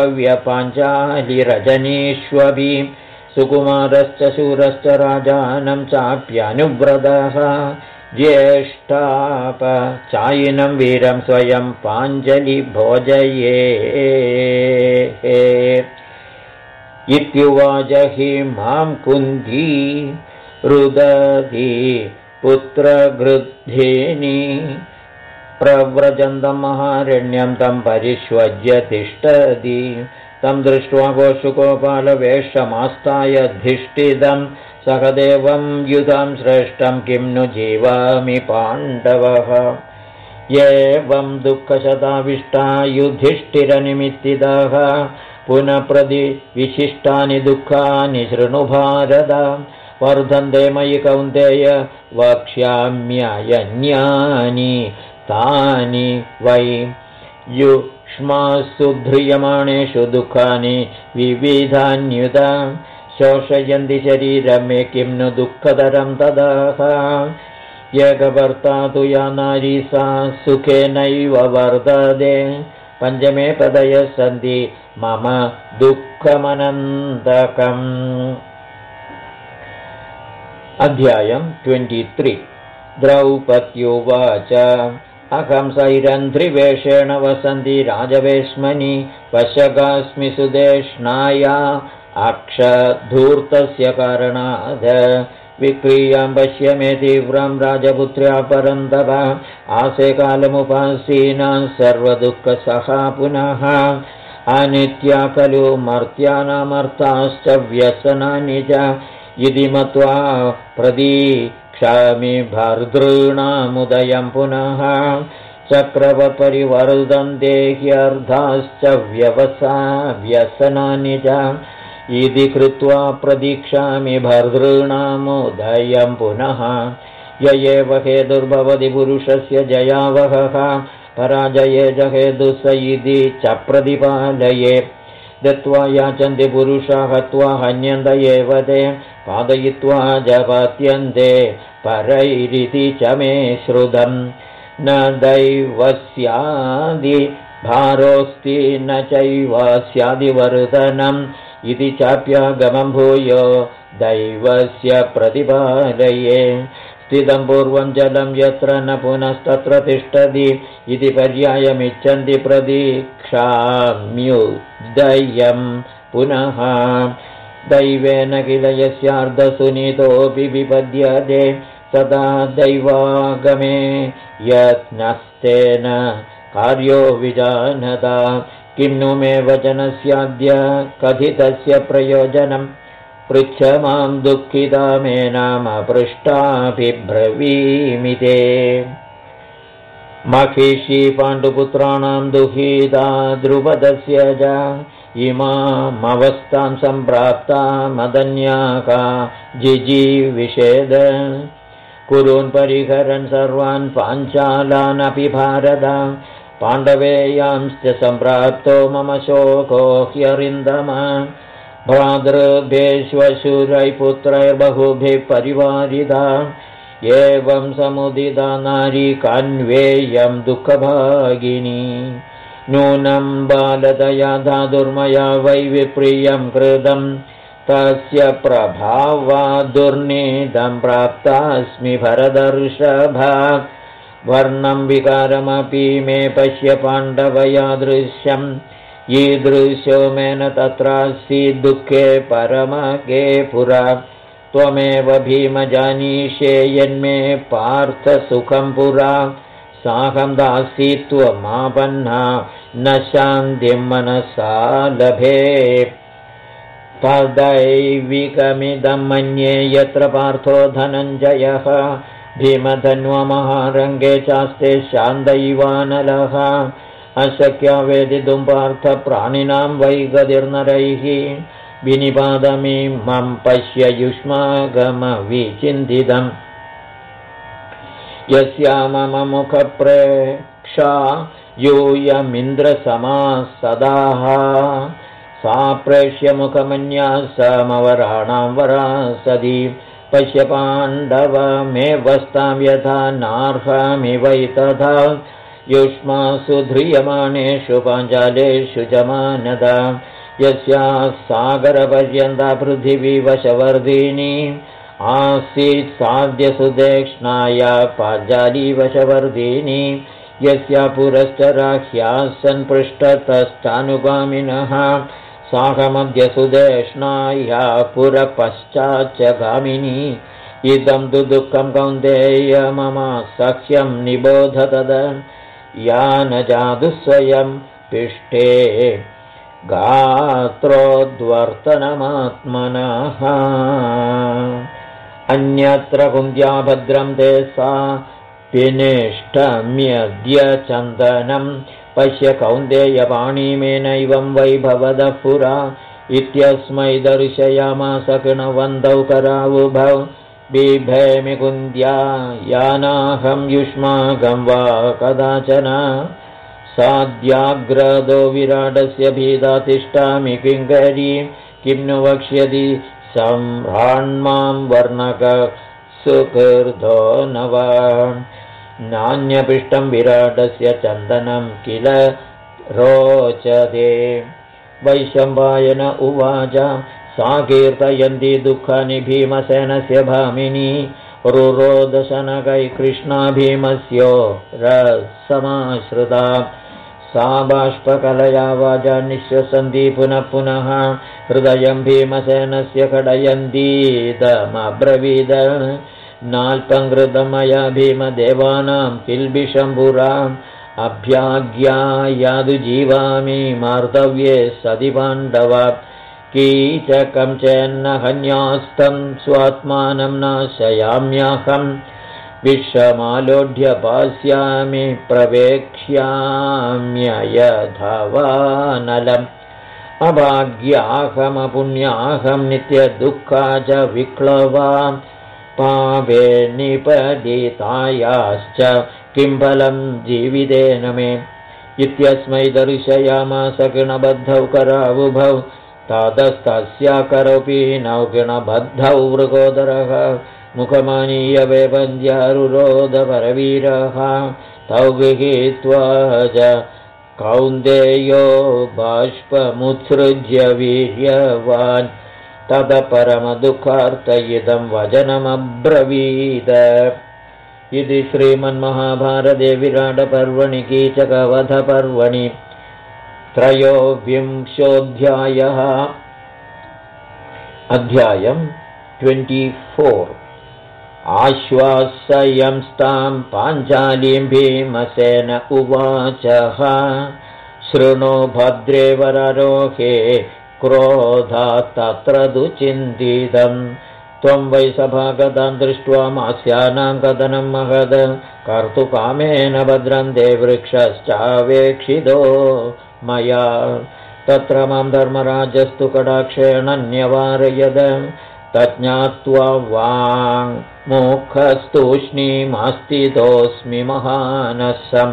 [SPEAKER 1] वोढव्यपाञ्चालिरजनीष्वपि सुकुमारश्च शूरश्च राजानं चाप्यनुव्रतः ज्येष्ठापचायिनं वीरं स्वयं पाञ्जलिभोजये इत्युवाच हि मां कुन्ती रुदती पुत्रगृद्धेनि प्रव्रजन्तं महारण्यं तं परिष्वज्य तिष्ठति तं दृष्ट्वा गोषुगोपालवेषमास्ताय धिष्ठितं सहदेवं युधां श्रेष्ठं किं नु जीवामि पाण्डवः एवं दुःखशताविष्टा युधिष्ठिरनिमित्तितः पुनः विशिष्टानि दुःखानि शृणु भारत वर्धन्ते मयि कौन्तेय वक्ष्याम्ययन्यानि तानि वै युष्मासु ध्रियमाणेषु दुःखानि विविधान्युत शोषयन्ति शरीरं मे किं नु दुःखतरं तदाह एकभर्ता तु या नारी सा सुखेनैव वर्धते पञ्चमे पदयः सन्ति मम दुःखमनन्तकम्। अध्यायं 23 द्रौपद्युवाच अहं सैरन्ध्रिवेषेण वसन्ति राजवेश्मनि वशगास्मि सुदेष्णाया अक्षधूर्तस्य कारणात् विक्रियां पश्य मे तीव्रं राजपुत्र्या परन्तप आसे कालमुपासीना सर्वदुःखसहा पुनः अनित्या खलु मर्त्यानामर्थाश्च व्यसनानि च इति मत्वा प्रतीक्षामि भर्तॄणामुदयं पुनः चक्रवपरिवर्धन्ते ह्यर्धाश्च व्यसनानि च इति कृत्वा प्रतीक्षामि भर्तॄणामुदयं पुनः य एव हेतुर्भवति पुरुषस्य जयावहः पराजये च हेतुः स इति च प्रतिपालये दत्त्वा याचन्ते पुरुषा हत्वा हन्यन्त एव ते पादयित्वा जपत्यन्ते परैरिति च मे श्रुतम् न दैवस्यादि भारोऽस्ति न चैव स्यादिवर्धनम् इति चाप्यागमं भूयो दैवस्य प्रतिपालये स्थितं पूर्वं जलं यत्र न पुनस्तत्र तिष्ठति इति पर्यायमिच्छन्ति प्रतीक्षाम्युदयं पुनः दैवेन किल यस्यार्धसुनीतोऽपि विपद्यते सदा दैवागमे यत्नस्तेन कार्यो विजानता किं नु मे वचनस्याद्य कथितस्य प्रयोजनम् पृच्छ मां दुःखिता मे नाम पृष्टाभिब्रवीमि ते महिषी पाण्डुपुत्राणां दुहिता द्रुपदस्य च इमामवस्थां सम्प्राप्ता मदन्याका जिजीविषेद कुरून् परिहरन् सर्वान् पाञ्चालानपि भारत पाण्डवेयांश्च सम्प्राप्तो मम शोको ह्यरिन्दम भ्रातृभ्येष्वशूरैः पुत्रैर्बहुभिः परिवारिता एवं समुदिता नारी कान्वेयं दुःखभागिनी नूनं बालतया धातुर्मया वै विप्रियं कृतं तस्य प्रभावा दुर्नीतं प्राप्तास्मि भरतर्षभ वर्णं विकारमपि मे पश्य पाण्डवयादृश्यम् ईदृशो मेन तत्रासि दुःखे परमगे पुरा त्वमेव भीमजानीषे यन्मे पार्थ सुखं पुरा साहं दासी त्वमापन्ना न शान्तिं मनसा लभे तदैविकमिदं मन्ये यत्र पार्थो धनञ्जयः भीमधन्वमहारङ्गे चास्ते शान्तैवानलः अशक्या वेदितुं पार्थ प्राणिनां वै गतिर्नरैः विनिपादमिमं पश्य युष्मागमविचिन्तितम् यस्या मम मुखप्रेक्षा यूयमिन्द्रसमा सदाः सा प्रेक्ष्य मुखमन्या समवराणां वरासदि पश्य पाण्डवमेवस्तां यथा नार्हामि वै तथा युष्मासु ध्रियमाणेषु पाञ्चालेषु च मानदा यस्याः सागरपर्यन्ता पृथिवी वशवर्धिनी आसीत् साध्यसुदेक्ष्णाया पाञ्चाली वशवर्धिनी यस्या पुरश्च राह्यासन् पृष्ठतश्चानुगामिनः साहमद्य सुदेक्ष्णाया पुरपश्चाच्च गामिनी इदं तु दुःखं कौन्तेय मम सख्यं निबोध तद या न जातु स्वयं पिष्टे गात्रोद्वर्तनमात्मनः अन्यत्र कुन्त्या भद्रं ते सा पिनिष्ठम्यद्य चन्दनं पश्य कौन्तेय पाणिमेनैवं वैभवदः पुरा इत्यस्मै दर्शयामास किणवन्तौ करावुभौ बिभेमि कुन्द्या यानाहं युष्माकं वा कदाचन साद्याग्रदो विराटस्य भीता तिष्ठामि किङ्करी किं नु वक्ष्यति सम्राण्मां वर्णक सुकृतो न वा नान्यपिष्टं विराटस्य चन्दनं किल रोचते वैशम्पायन उवाच सा कीर्तयन्ती दुःखानि भीमसेनस्य भामिनी रुरोदशनकै कृष्णा भीमस्यो रसमाश्रिता सा बाष्पकलया वाजा निःश्वसन्ती पुनः पुनः हृदयं भीमसेनस्य कटयन्तीदमब्रवीद नाल्पङ्कृतं मया भीमदेवानां किल्बिषं पुराम् अभ्याज्ञायादु जीवामि मार्तव्ये सदि पाण्डव कीचकं चेन्न हन्यास्तं स्वात्मानं नाशयाम्यहं विषमालोढ्य पास्यामि प्रवेक्ष्याम्ययधवानलम् अभाग्याहमपुण्याहं नित्यदुःखा च विक्लवा पापे निपतितायाश्च किं फलं जीवितेन मे इत्यस्मै दर्शयामास किणबद्धौ करावुभौ तातस्तस्याकरोऽपि नौ किणबद्धौ वृकोदरः मुखमानीय वेपञ्जारुरोध परवीरः तौ गृहीत्वा च कौन्तेयो बाष्पमुत्सृज्य वीर्यवान् ततः परमदुःखार्थ इदं वचनमब्रवीद। इति श्रीमन्महाभारते विराटपर्वणि कीचकवधपर्वणि 23. अध्यायम् 24। आश्वासयंस्तां पाञ्चालीं भीमसेन उवाचः। शृणु भद्रे वररोहे क्रोधात् तत्र दुचिन्तितम्। त्वं वै सभागतां दृष्ट्वा मास्यानां कथनं महद कर्तुकामेन भद्रं ते वृक्षश्चावेक्षितो मया। तत्र मां धर्मराजस्तु कटाक्षेण न्यवारयद। तज्ज्ञात्वा वाङ्मुखस्तूष्णीमास्तितोऽस्मि महानसं।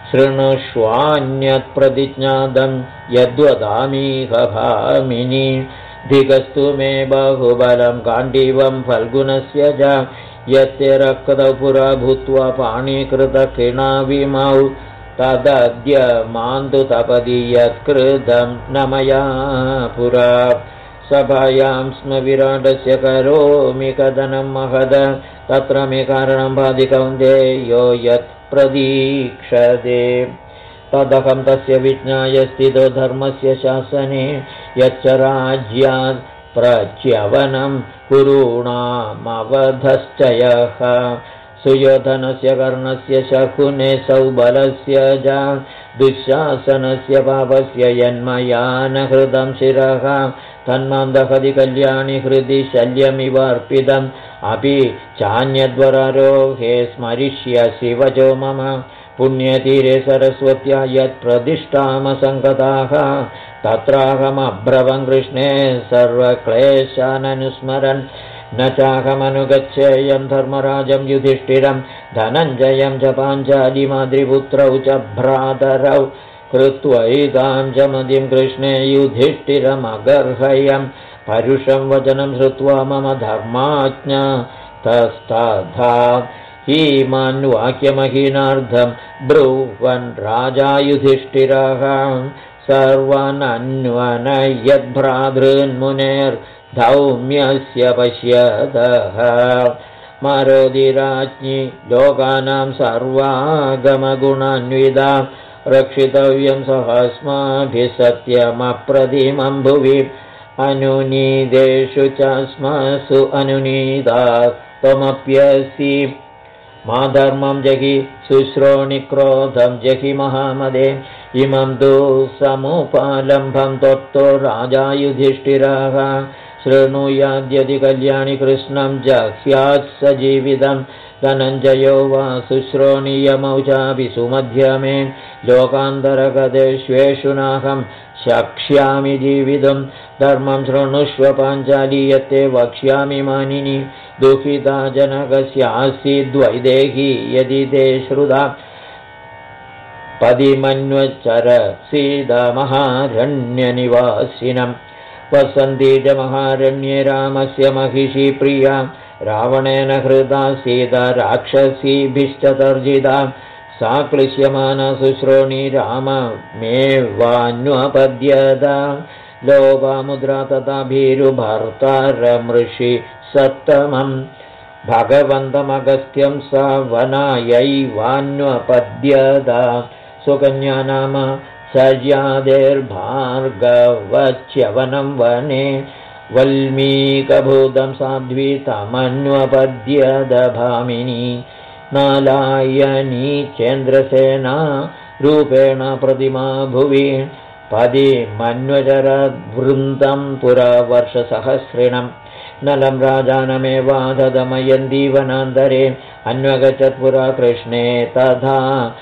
[SPEAKER 1] शृणुष्वान्यत्प्रतिज्ञातं यद्वदामीह भामिनी। धिगस्तु मे बाहुबलं गाण्डीवं फल्गुनस्य च यस्य रक्तौ पुरा भूत्वा पाणीकृतकिणाविमौ तदद्य मान्तु तपदि यत्कृतं न मया पुरा। सभायां स्म विराटस्य करोमि कथनं महद तत्र मे कारणं भाति कौन्तेयो यत् प्रदीक्षते। तदहं तस्य विज्ञाय स्थितो धर्मस्य शासने यच्च राज्यात् प्रच्यवनं कुरूणामवधश्च यः। सुयोधनस्य कर्णस्य शकुने सौबलस्य च दुःशासनस्य पापस्य यन्मया न हृदं शिरः तन्मां दहति कल्याणि हृदि शल्यमिवार्पितम् अपि चान्यद्वरारोहे स्मरिष्यसि वचो मम। पुण्यतीरे सरस्वत्या यत्प्रतिष्ठामसङ्गताः तत्राहमब्रवं कृष्णे सर्वक्लेशाननुस्मरन्। न चाहमनुगच्छेयं धर्मराजं युधिष्ठिरं धनञ्जयं च पाञ्चालिमाद्रिपुत्रौ च भ्रातरौ कृत्वैतां च मतिं कृष्णे युधिष्ठिरमगर्हयं। परुषं वचनं श्रुत्वा मम धर्माज्ञा तस्तथा हीमान्वाक्यमहीनार्धं ब्रुवन् राजा युधिष्ठिरः। सर्वानन्वनयद्भ्रातॄन्मुनेर्धौम्यस्य पश्यतः। मरोधिराज्ञि लोकानां सर्वागमगुणान्विता रक्षितव्यं सहस्माभिः सत्यमप्रतिमं भुवि। अनुनीदेषु च स्मसु अनुनीता त्वमप्यसि। माधर्मं जहि शुश्रोणिक्रोधं जहि महामदे इमं तु समुपालम्भं त्वत्तो राजा युधिष्ठिरः। शृणुयाद्यदि कल्याणि कृष्णं जह्यात् सजीवितं धनञ्जयो वा शुश्रोणीयमौ चापि सुमध्यमे। लोकान्तरगतेष्वेषु नाहं शक्ष्यामि जीवितुं धर्मं शृणुष्व पाञ्चाली यत्ते वक्ष्यामि मानिनि। दुःखिता जनकस्यासीद्वैदेही यदि ते श्रुता पदिमन्वचर सीतामहारण्यनिवासिनं। वसन्ती च महारण्ये रामस्य महिषी प्रिया रावणेन हृदा सीता राक्षसीभिश्च तर्जिता। सा क्लिश्यमाना शुश्रोणी राममेवान्वपद्यत। लोभामुद्रा तथा भीरुभर्तारमृषि सत्तमं भगवन्तमगस्त्यं स वनायैवान्वपद्यत। सुकन्या नाम सज्यादेर्भार्गवच्यवनं वने वल्मीकभूतं साध्वी तमन्वपद्यत भामिनी। नालायनी चन्द्रसेना रूपेण प्रतिमा भुवि पदिमन्वचरद्वृन्दं पुरा वर्षसहस्रिणं। नलं राजानमेवाधदमयन्ती वनान्तरे अन्वगच्छत् पुरा कृष्णे तथा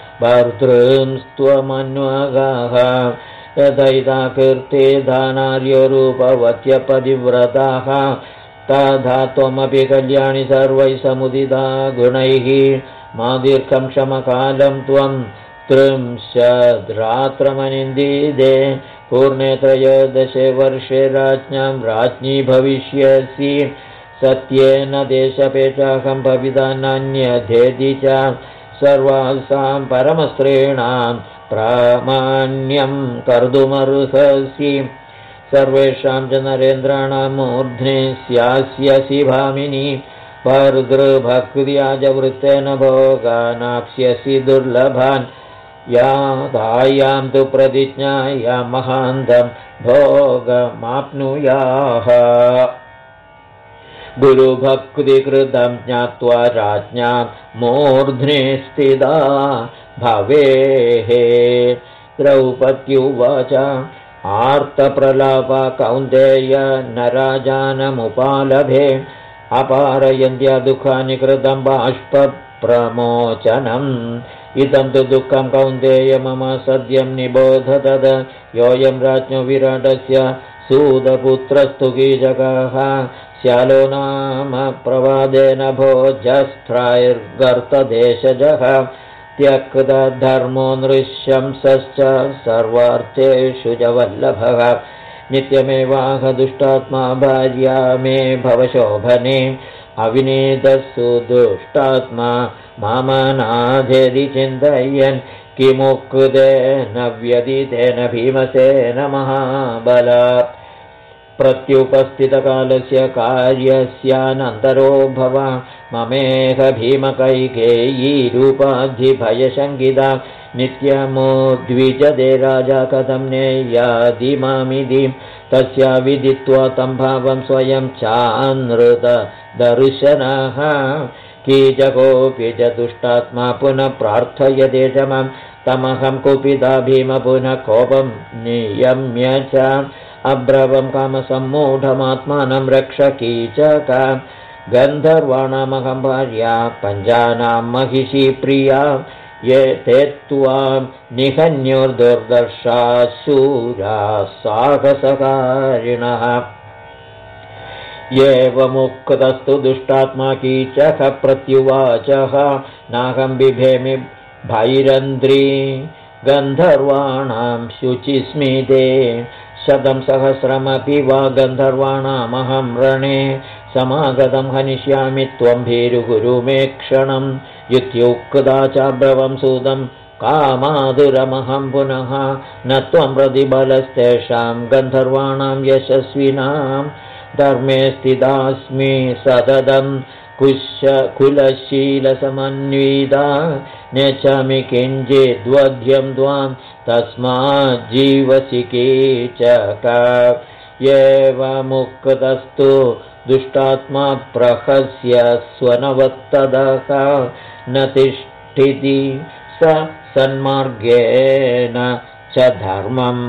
[SPEAKER 1] भर्तॄंस्त्वमन्वगः। यथैता कीर्ते दानार्यो रूपवत्यपतिव्रताः तथा त्वमपि कल्याणि सर्वैः समुदिता गुणैः। मादीर्घं क्षमकालं त्वं 30 रात्रमनिन्दिदे पूर्णे 13 वर्षे राज्ञां राज्ञी भविष्यसि। सत्येन देशपेचाहं भविता नान्यधेति च सर्वासां परमस्त्रीणां प्रामाण्यं कर्तुमर्हसि सर्वेषां च नरेन्द्राणां मूर्ध्नि स्यास्यसि भामिनी भर्तृभक्त्याजवृत्तेन भोगानाप्स्यसि दुर्लभान् यादायां तु प्रतिज्ञायां महान्तं भोगमाप्नुयाः गुरुभक्तिकृतं ज्ञात्वा राज्ञां मूर्ध्नि स्थिता भवेः द्रौपद्युवाच आर्तप्रलापा कौन्तेय न राजानमुपालभे अपारयन्त्या दुःखानि कृतं बाष्पप्रमोचनम् इदं तु दुःखं कौन्तेय मम सद्यं निबोधतद योऽयं राज्ञो विराटस्य सूतपुत्रस्तु कीचकः श्यालो नाम प्रवादेन भोजस्त्राैर्गर्तदेशजः त्यक्तधर्मो नृशंसश्च सर्वार्थेषु च वल्लभः नित्यमेवाह दुष्टात्मा भार्या मे भवशोभने अविनीतस्सु दुष्टात्मा मामनाथेति चिन्तयन् किमुक्तेन व्यदितेन भीमसेन महाबलात् प्रत्युपस्थितकालस्य कार्यस्यानन्तरो भव ममेह भीमकैकेयीरूपाधिभयशङ्किता नित्यमोद्विजते राजा कथं नेयादिमामिति तस्या विदित्वा तं भावं स्वयं चानृतदर्शनः कीचकोऽपि च दुष्टात्मा पुनः प्रार्थयते च मां तमहं कुपिता भीम पुनः कोपं नियम्य च अब्रवं कामसम्मूढमात्मानं रक्ष कीचक गन्धर्वाणामहं भार्या पञ्चानां महिषी प्रिया ये ते त्वां निहन्योर्दुर्दर्शा शूरा साहसकारिणः एवमुक्तस्तु दुष्टात्मा कीचकः प्रत्युवाचः नाहं बिभेमि भैरन्द्री गन्धर्वाणां शुचिस्मिते शतं सहस्रमपि वा गन्धर्वाणामहं रणे समागतं हनिष्यामि त्वं भीरुगुरु मे क्षणम् इत्युक्ता चाब्रवं सूतं कामादुरमहं पुनः न त्वं प्रतिबलस्तेषां गन्धर्वाणां यशस्विनां धर्मे स्थितास्मि सततं कुलशीलसमन्विता नेच्छामि किञ्चिद्वध्यं त्वां तस्माज्जीवसि कीचक एवमुक्तस्तु दुष्टात्मा प्रहस्य स्वनवत्तदः न तिष्ठिति स सन्मार्गेण च धर्मं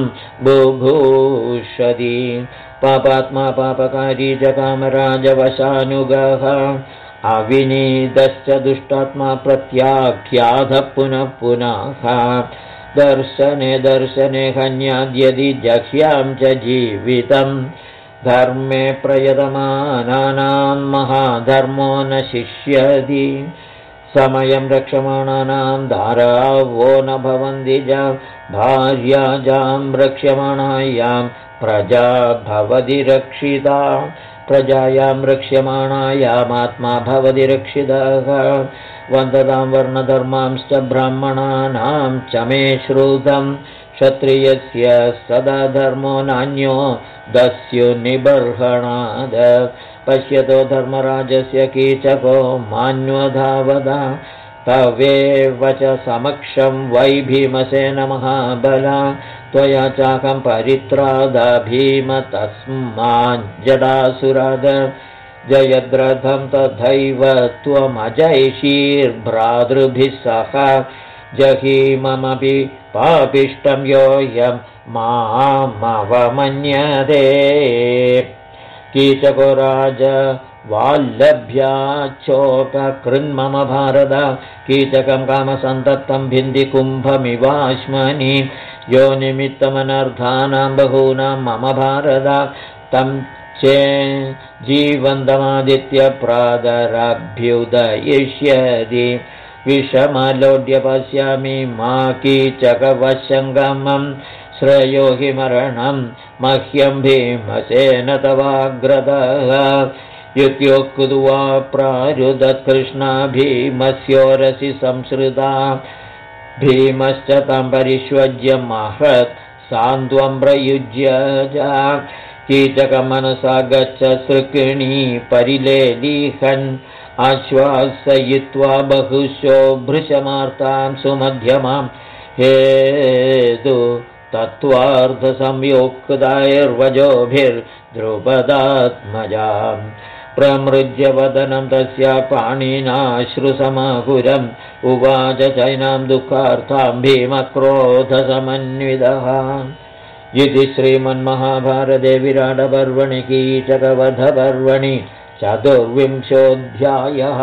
[SPEAKER 1] बुभूषति पापात्मा पापकारी जकामराजवशानुगः अविनीतश्च दुष्टात्मा प्रत्याख्यातः पुनः पुनः दर्शने दर्शने हन्याद्यदि जह्यां च जीवितं धर्मे प्रयतमानानां महाधर्मो न शिष्यति समयं रक्षमाणानां धारावो न भवन्ति च भार्याजां रक्ष्यमाणायां प्रजा भवति रक्षिता प्रजायां रक्ष्यमाणायामात्मा भवति रक्षितः वन्दतां वर्णधर्मांश्च ब्राह्मणानां च मे श्रुतं क्षत्रियस्य सदा धर्मो नान्यो दस्युनिबर्हणाद पश्यतो धर्मराजस्य कीचको मान्वधावदा तवेव च समक्षं वै भीमसेन महाबला त्वया चाकं परित्रादा भीम तस्माज्जडासुराद जयद्रथं तथैव त्वमजैषीर्भ्रातृभिः सह जहीममपि पापिष्टं योऽयं मामवमन्यते कीचको राज वाल्लभ्याच्छोककृन्मम भारत कीचकं कामसन्तप्तं भिन्दिकुम्भमिवाश्मनि यो निमित्तमनर्थानां बहूनां मम भारत तं चे जीवन्तमादित्य प्रादराभ्युदयिष्यति विषमलोड्य पश्यामि मा कीचकवशङ्गमं श्रेयो हि मरणं मह्यं भीमसेन तवाग्रतः युक्त्योक्त्वा प्रारुदत्कृष्णा भीमस्योरसि संसृता भीमश्च तं परिष्वज्य महत् सान्त्वं प्रयुज्य कीचकमनसा गच्छ सृकिणी परिलेलीहन् आश्वासयित्वा बहुशो भृशमार्तां सुमध्यमां हेतु तत्त्वार्धसंयुक्तैर्वजोभिर्द्रुपदात्मजाम् प्रमृज्य वदनं तस्य पाणिनाश्रुसमाकुरम् उवाच चैनां दुःखार्थां भीमक्रोधसमन्वितः इति श्रीमन्महाभारते विराटपर्वणि कीचकवधपर्वणि 24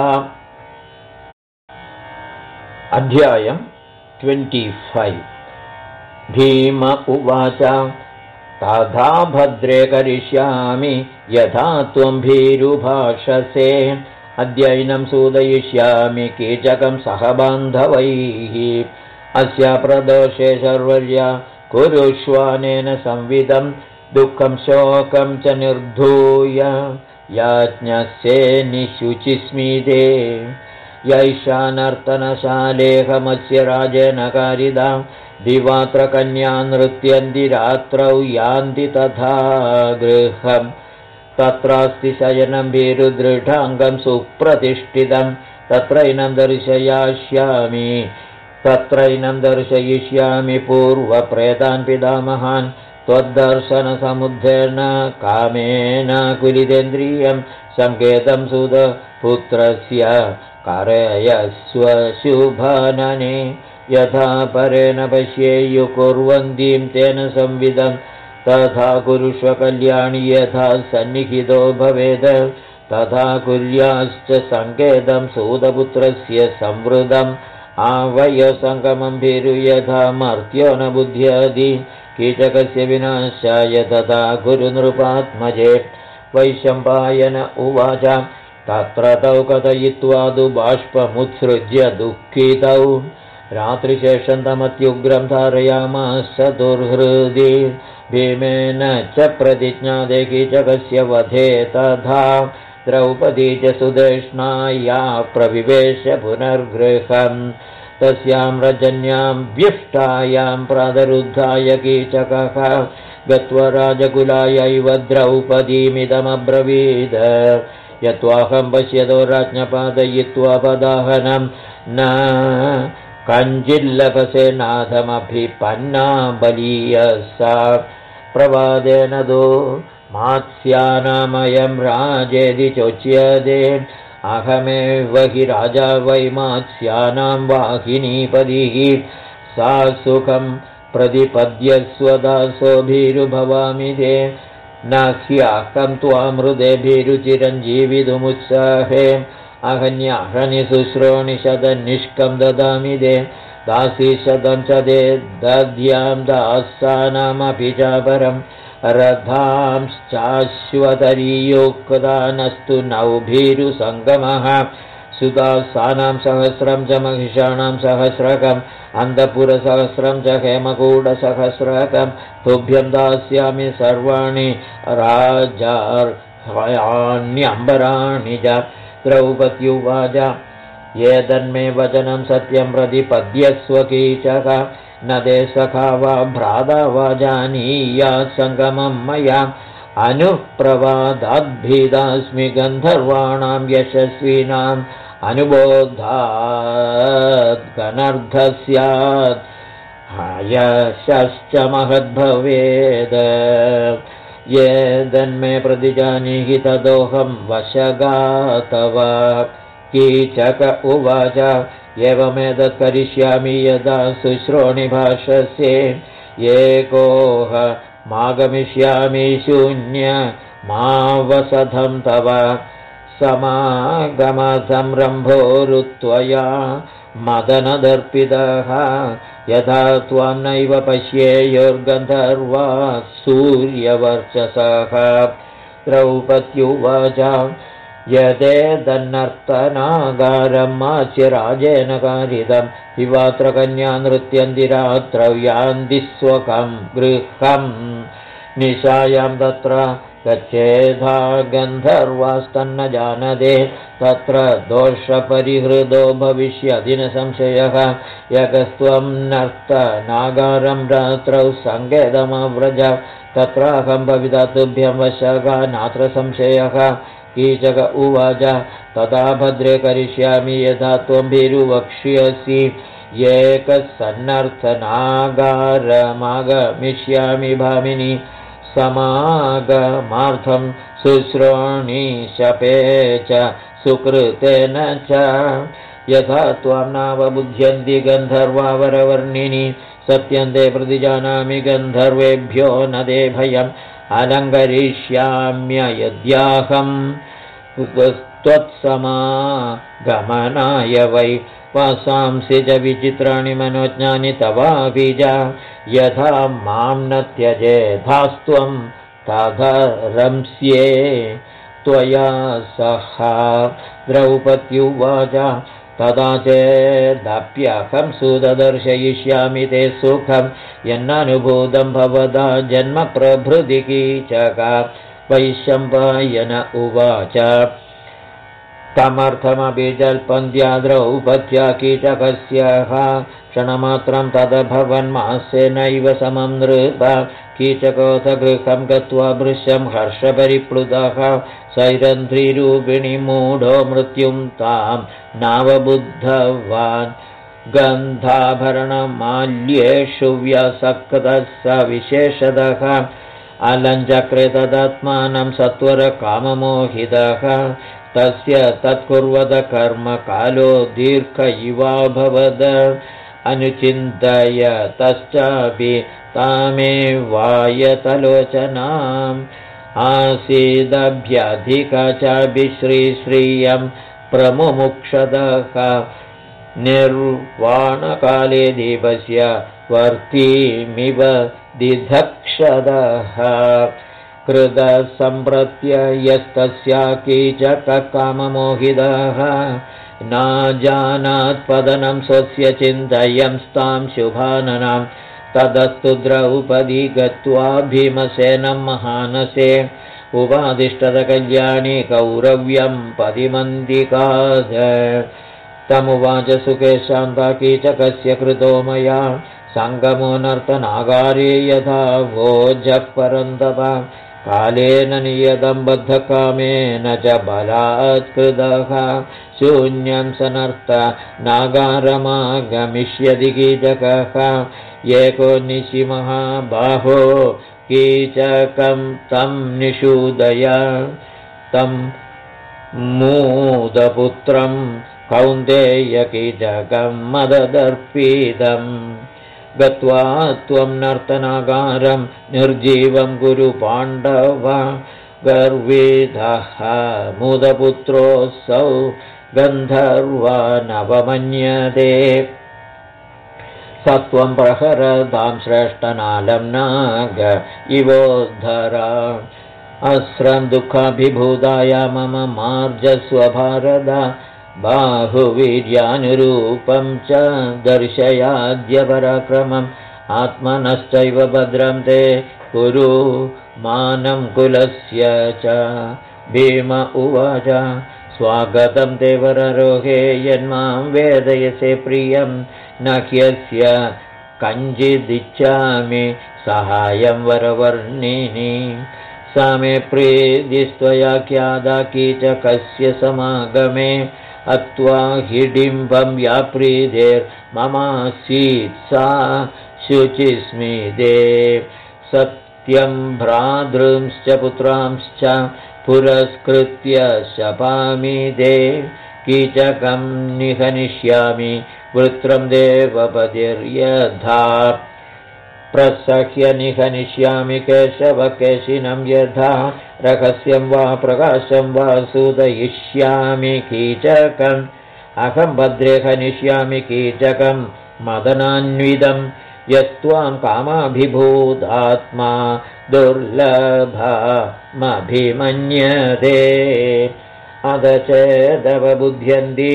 [SPEAKER 1] अध्यायम् 25 भीम उवाच तथा भद्रे करिष्यामि यथा त्वं भीरुभाषसे अद्यैनं सूदयिष्यामि कीचकं सह बान्धवैः अस्य प्रदोषे शर्वर्या कुरुष्वानेन संविदं दुःखं शोकं च निर्धूय याज्ञस्ये निशुचिस्मिते यैषानर्तनशालेहमस्य राजेन कारिदां दिवात्र कन्या नृत्यन्ति रात्रौ यान्ति तथा गृहम् तत्रास्ति शयनं भीरुदृढाङ्गं सुप्रतिष्ठितं तत्रैनं दर्शयिष्यामि पूर्वप्रेतान् पितामहान् त्वद्दर्शनसमुद्धेन कामेन कुलितेन्द्रियं सङ्केतं सुतपुत्रस्य कारयस्व शुभनने यथा परेण पश्येयु कुर्वन्तीं तेन संविदं तथा कुरुष्व कल्याणि यथा सन्निहितो भवेत् तथा कुर्याश्च सङ्केतं सूतपुत्रस्य संवृतम् आवयसङ्गमं भीरु यथा मर्त्यो न बुध्यति कीचकस्य विनाशाय तथा कुरु नृपात्मजे वैशम्पायन उवाच तत्र तौ कथयित्वा तु बाष्पमुत्सृज्य दुःखितौ रात्रिशेषं तमत्युग्रं धारयामास दुर्हृदि भीमेन च प्रतिज्ञाते कीचकस्य वधे तथा द्रौपदी च सुदेष्णाया प्रविवेश पुनर्गृहम् तस्यां रजन्यां व्युष्टायां प्रातरुद्धाय कीचकः गत्वा राजकुलायैव द्रौपदीमिदमब्रवीद यत्त्वाहं पश्यतो राज्ञपादयित्वा पदाहनं न कञ्चिल्लभसे नाथमभिपन्ना बलीयसा प्रवादेन दो मात्स्यानामयं राजेदि चोच्यते अहमेव हि राजा वै मात्स्यानां वाहिनीपतिः सा सुखं प्रतिपद्यस्वदासो भीरुभवामि ते न ह्याहं त्वामृते भीरुचिरञ्जीवितुमुत्साहे अहन्याहनि शुश्रोणि शतनिष्कं ददामि ते दासीशतं च ते दद्यां दासानामपि चापरम् रथांश्चाश्वतरीयुक्तानस्तु नौ भीरुसङ्गमः सुदासानां सहस्रं च महिषाणां सहस्रकम् अन्तःपुरसहस्रं च हेमकूटसहस्रकं तुभ्यं दास्यामि सर्वाणि राजार्हयाण्यम्बराणि च द्रौपद्युवाच ये तन्मे वचनं सत्यं प्रतिपद्यस्व कीचक न ते सखा वा भ्राता वा जानीयात् सङ्गमं मया अनुप्रवादाद्भीदास्मि गन्धर्वाणां यशस्विनाम् अनुबोधात् गनर्धः स्यात् यशश्च महद्भवेद् ये तन्मे प्रतिजानीहि तदोऽहं वशगातव कीचक उवाच एवमेतत् करिष्यामि यदा शुश्रोणि भाषसे एकोह मागमिष्यामि शून्यमावसधं तव समागमसंरम्भोरुत्वया मदनदर्पितः यथा त्वां नैव पश्येयुर्गन्धर्वा सूर्यवर्चसः द्रौपद्युवाच यदेतन्नर्तनागारं मास्य राजेन कारितं दिवात्र कन्या नृत्यन्ति रात्रौ यान्ति स्वकं गृहम् निशायां तत्र गच्छेधा गन्धर्वास्तन्न जानते तत्र दोषपरिहृदो भविष्यति न संशयः यगस्त्वं नर्तनागारं रात्रौ सङ्केतमव्रज तत्राहं भविता तुभ्यं वशगा नात्र संशयः कीचक उवाच तदा भद्रे करिष्यामि यथा त्वं भीरुवक्ष्यसि एकसन्नर्थनागारमागमिष्यामि भामिनि समागमार्थं शुश्रोणि शपे च सुकृतेन च यथा त्वां नावबुध्यन्ति गन्धर्वावरवर्णिनि सत्यन्ते प्रतिजानामि गन्धर्वेभ्यो न ते भयम् अलङ्करिष्याम्ययद्याहं त्वत्समागमनाय वै वासांसि च विचित्राणि मनोज्ञानि तवापि च यथा मां न त्यजेधास्त्वं तथा रंस्ये त्वया सह द्रौपद्युवाच तदा चेदप्यहं सुदर्शयिष्यामि ते सुखं यन्ननुभूतं भवदा जन्म प्रभृति कीचक वैशम्पायन उवाच तमर्थमपि जल्पन्त्या द्रौपद्या कीचकस्यः क्षणमात्रं तदभवन्मास्येनैव समं नृप कीचकोऽथ गृहं गत्वा भृशं हर्षपरिप्लुतः सैरन्ध्रीरूपिणि मूढो मृत्युं तां नावबुद्धवान् गन्धाभरणमाल्येषु व्यसक्तः स विशेषतः अलञ्चक्रे तदात्मानं सत्वरकाममोहितः तस्य तत्कुर्वत कर्म कालो दीर्घ इवाभवद अनुचिन्तय तश्चापि तामेवायतलोचनाम् आसीदभ्यधिका चापि श्रीश्रियं प्रमुमुक्षतः निर्वाणकाले दीपस्य वर्तीमिव दिधक्षदः कृतसम्प्रत्ययस्तस्या कीचककाममोहितः नाजानात्पदनं स्वस्य चिन्तयंस्तां शुभाननां तदस्तु द्रौपदी गत्वा भीमसेनं महानसे उपादिष्टकल्याणी कौरव्यं पदिमन्दिकाद तमुवाच सुखे शान्ता कीचकस्य कृतो मया सङ्गमो नर्तनागारे यथा भोजः परन्तप कालेन नियतं बद्धकामेन च बलात्कृतः शून्यं सनर्तनागारमागमिष्यति कीचकः एको निशि महाबाहो कीचकं तं निषूदय तं मूदपुत्रं कौन्तेयकीचकं मददर्पितम् गत्वा त्वं नर्तनागारं निर्जीवं कुरु पाण्डव गर्विधः मुदपुत्रोऽसौ गन्धर्वानवमन्यते सत्वं प्रहरतां श्रेष्ठनालं नाग इवोद्धरा अस्रं दुःखाभिभूताय मम मार्जस्व भारत बाहुवीर्यानुरूपं च दर्शयाद्य पराक्रमम् आत्मनश्चैव भद्रं ते कुरु मानं कुलस्य च भीम उवाच स्वागतं ते वररोहे यन्मां वेदयसे प्रियं न ह्यस्य कञ्चिदिच्छामि सहायं वरवर्णिनि सा मे प्रीतिस्त्वया ख्याता कीचकस्य समागमे अत्वा हिडिम्बं या प्रीतिर्ममासीत् सा शुचिस्मिते सत्यं भ्रातृंश्च पुत्रांश्च पुरस्कृत्य शपामि ते कीचकं निहनिष्यामि वृत्रं देवपतिर्यथा प्रसह्य निहनिष्यामि केशवकेशिनं यथा रहस्यं वा प्रकाशं वा सूदयिष्यामि कीचकम् अहं भद्रे हनिष्यामि कीचकं मदनान्वितं यस्त्वां कामाभिभूतात्मा दुर्लभमभिमन्यते अध चेदवबुध्यन्ति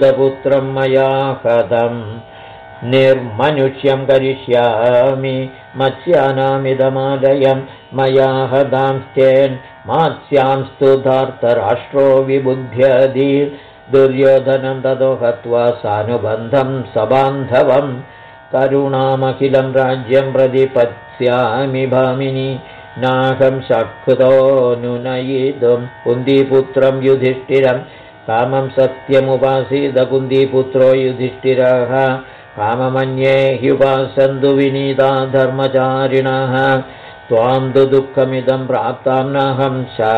[SPEAKER 1] सूतपुत्रं मया हतम् निर्मनुष्यं करिष्यामि मत्स्यानामिदमालयं मया हदांस्तेन् मात्स्यांस्तु धार्तराष्ट्रो विबुध्यति दुर्योधनं ततो हत्वा सानुबन्धं सबान्धवं करुणामखिलं राज्यं प्रतिपत्स्यामि भामिनि नाहं शक्तो नुनयितुं कुन्तीपुत्रं युधिष्ठिरं कामं सत्यमुपासीद कुन्तीपुत्रो युधिष्ठिरः काममन्ये ह्युपासन्तु विनीता धर्मचारिणः त्वां तु दुःखमिदं प्राप्तां नाहं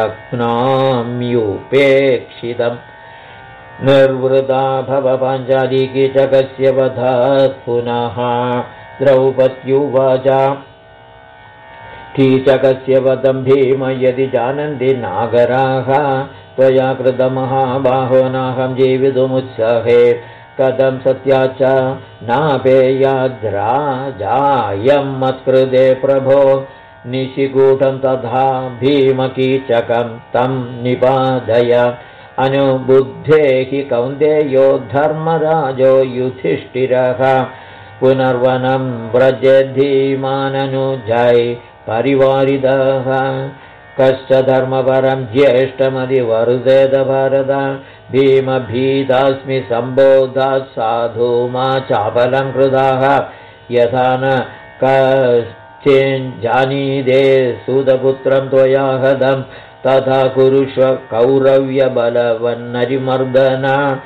[SPEAKER 1] शक्नोम्युपेक्षितम् निर्वृता भव पाञ्चाली कीचकस्य वधात् पुनः द्रौपद्युवाच कीचकस्य वधं भीम यदि जानन्ति नागराः त्वया कृतमहाबाहो नाहं जीवितुमुत्सहे कथं सत्या च नापेयाद्राजायं मत्कृते प्रभो निशिगूढं तथा भीमकीचकं तं निपादय अनुबुद्धे हि कौन्तेयो धर्मराजो युधिष्ठिरः पुनर्वनं व्रजधीमाननुजै परिवारितः कश्च धर्मपरं ज्येष्ठमधिवर्धेत भारत भीमभीतास्मि सम्बोधात् साधु मा चापलं कृताः यथा न कश्चिञ्जानीदे सुतपुत्रं त्वया हतं तथा कुरुष्व कौरव्यबलवन्नरिमर्दन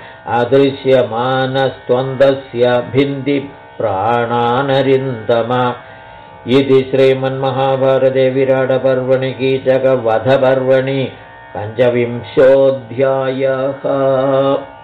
[SPEAKER 1] अदृश्यमानस्त्वन्दस्य भिन्धि प्राणानरिन्दम इति श्रीमन्महाभारते विराटपर्वणि कीचकवधपर्वणि 5विंशोऽध्यायः।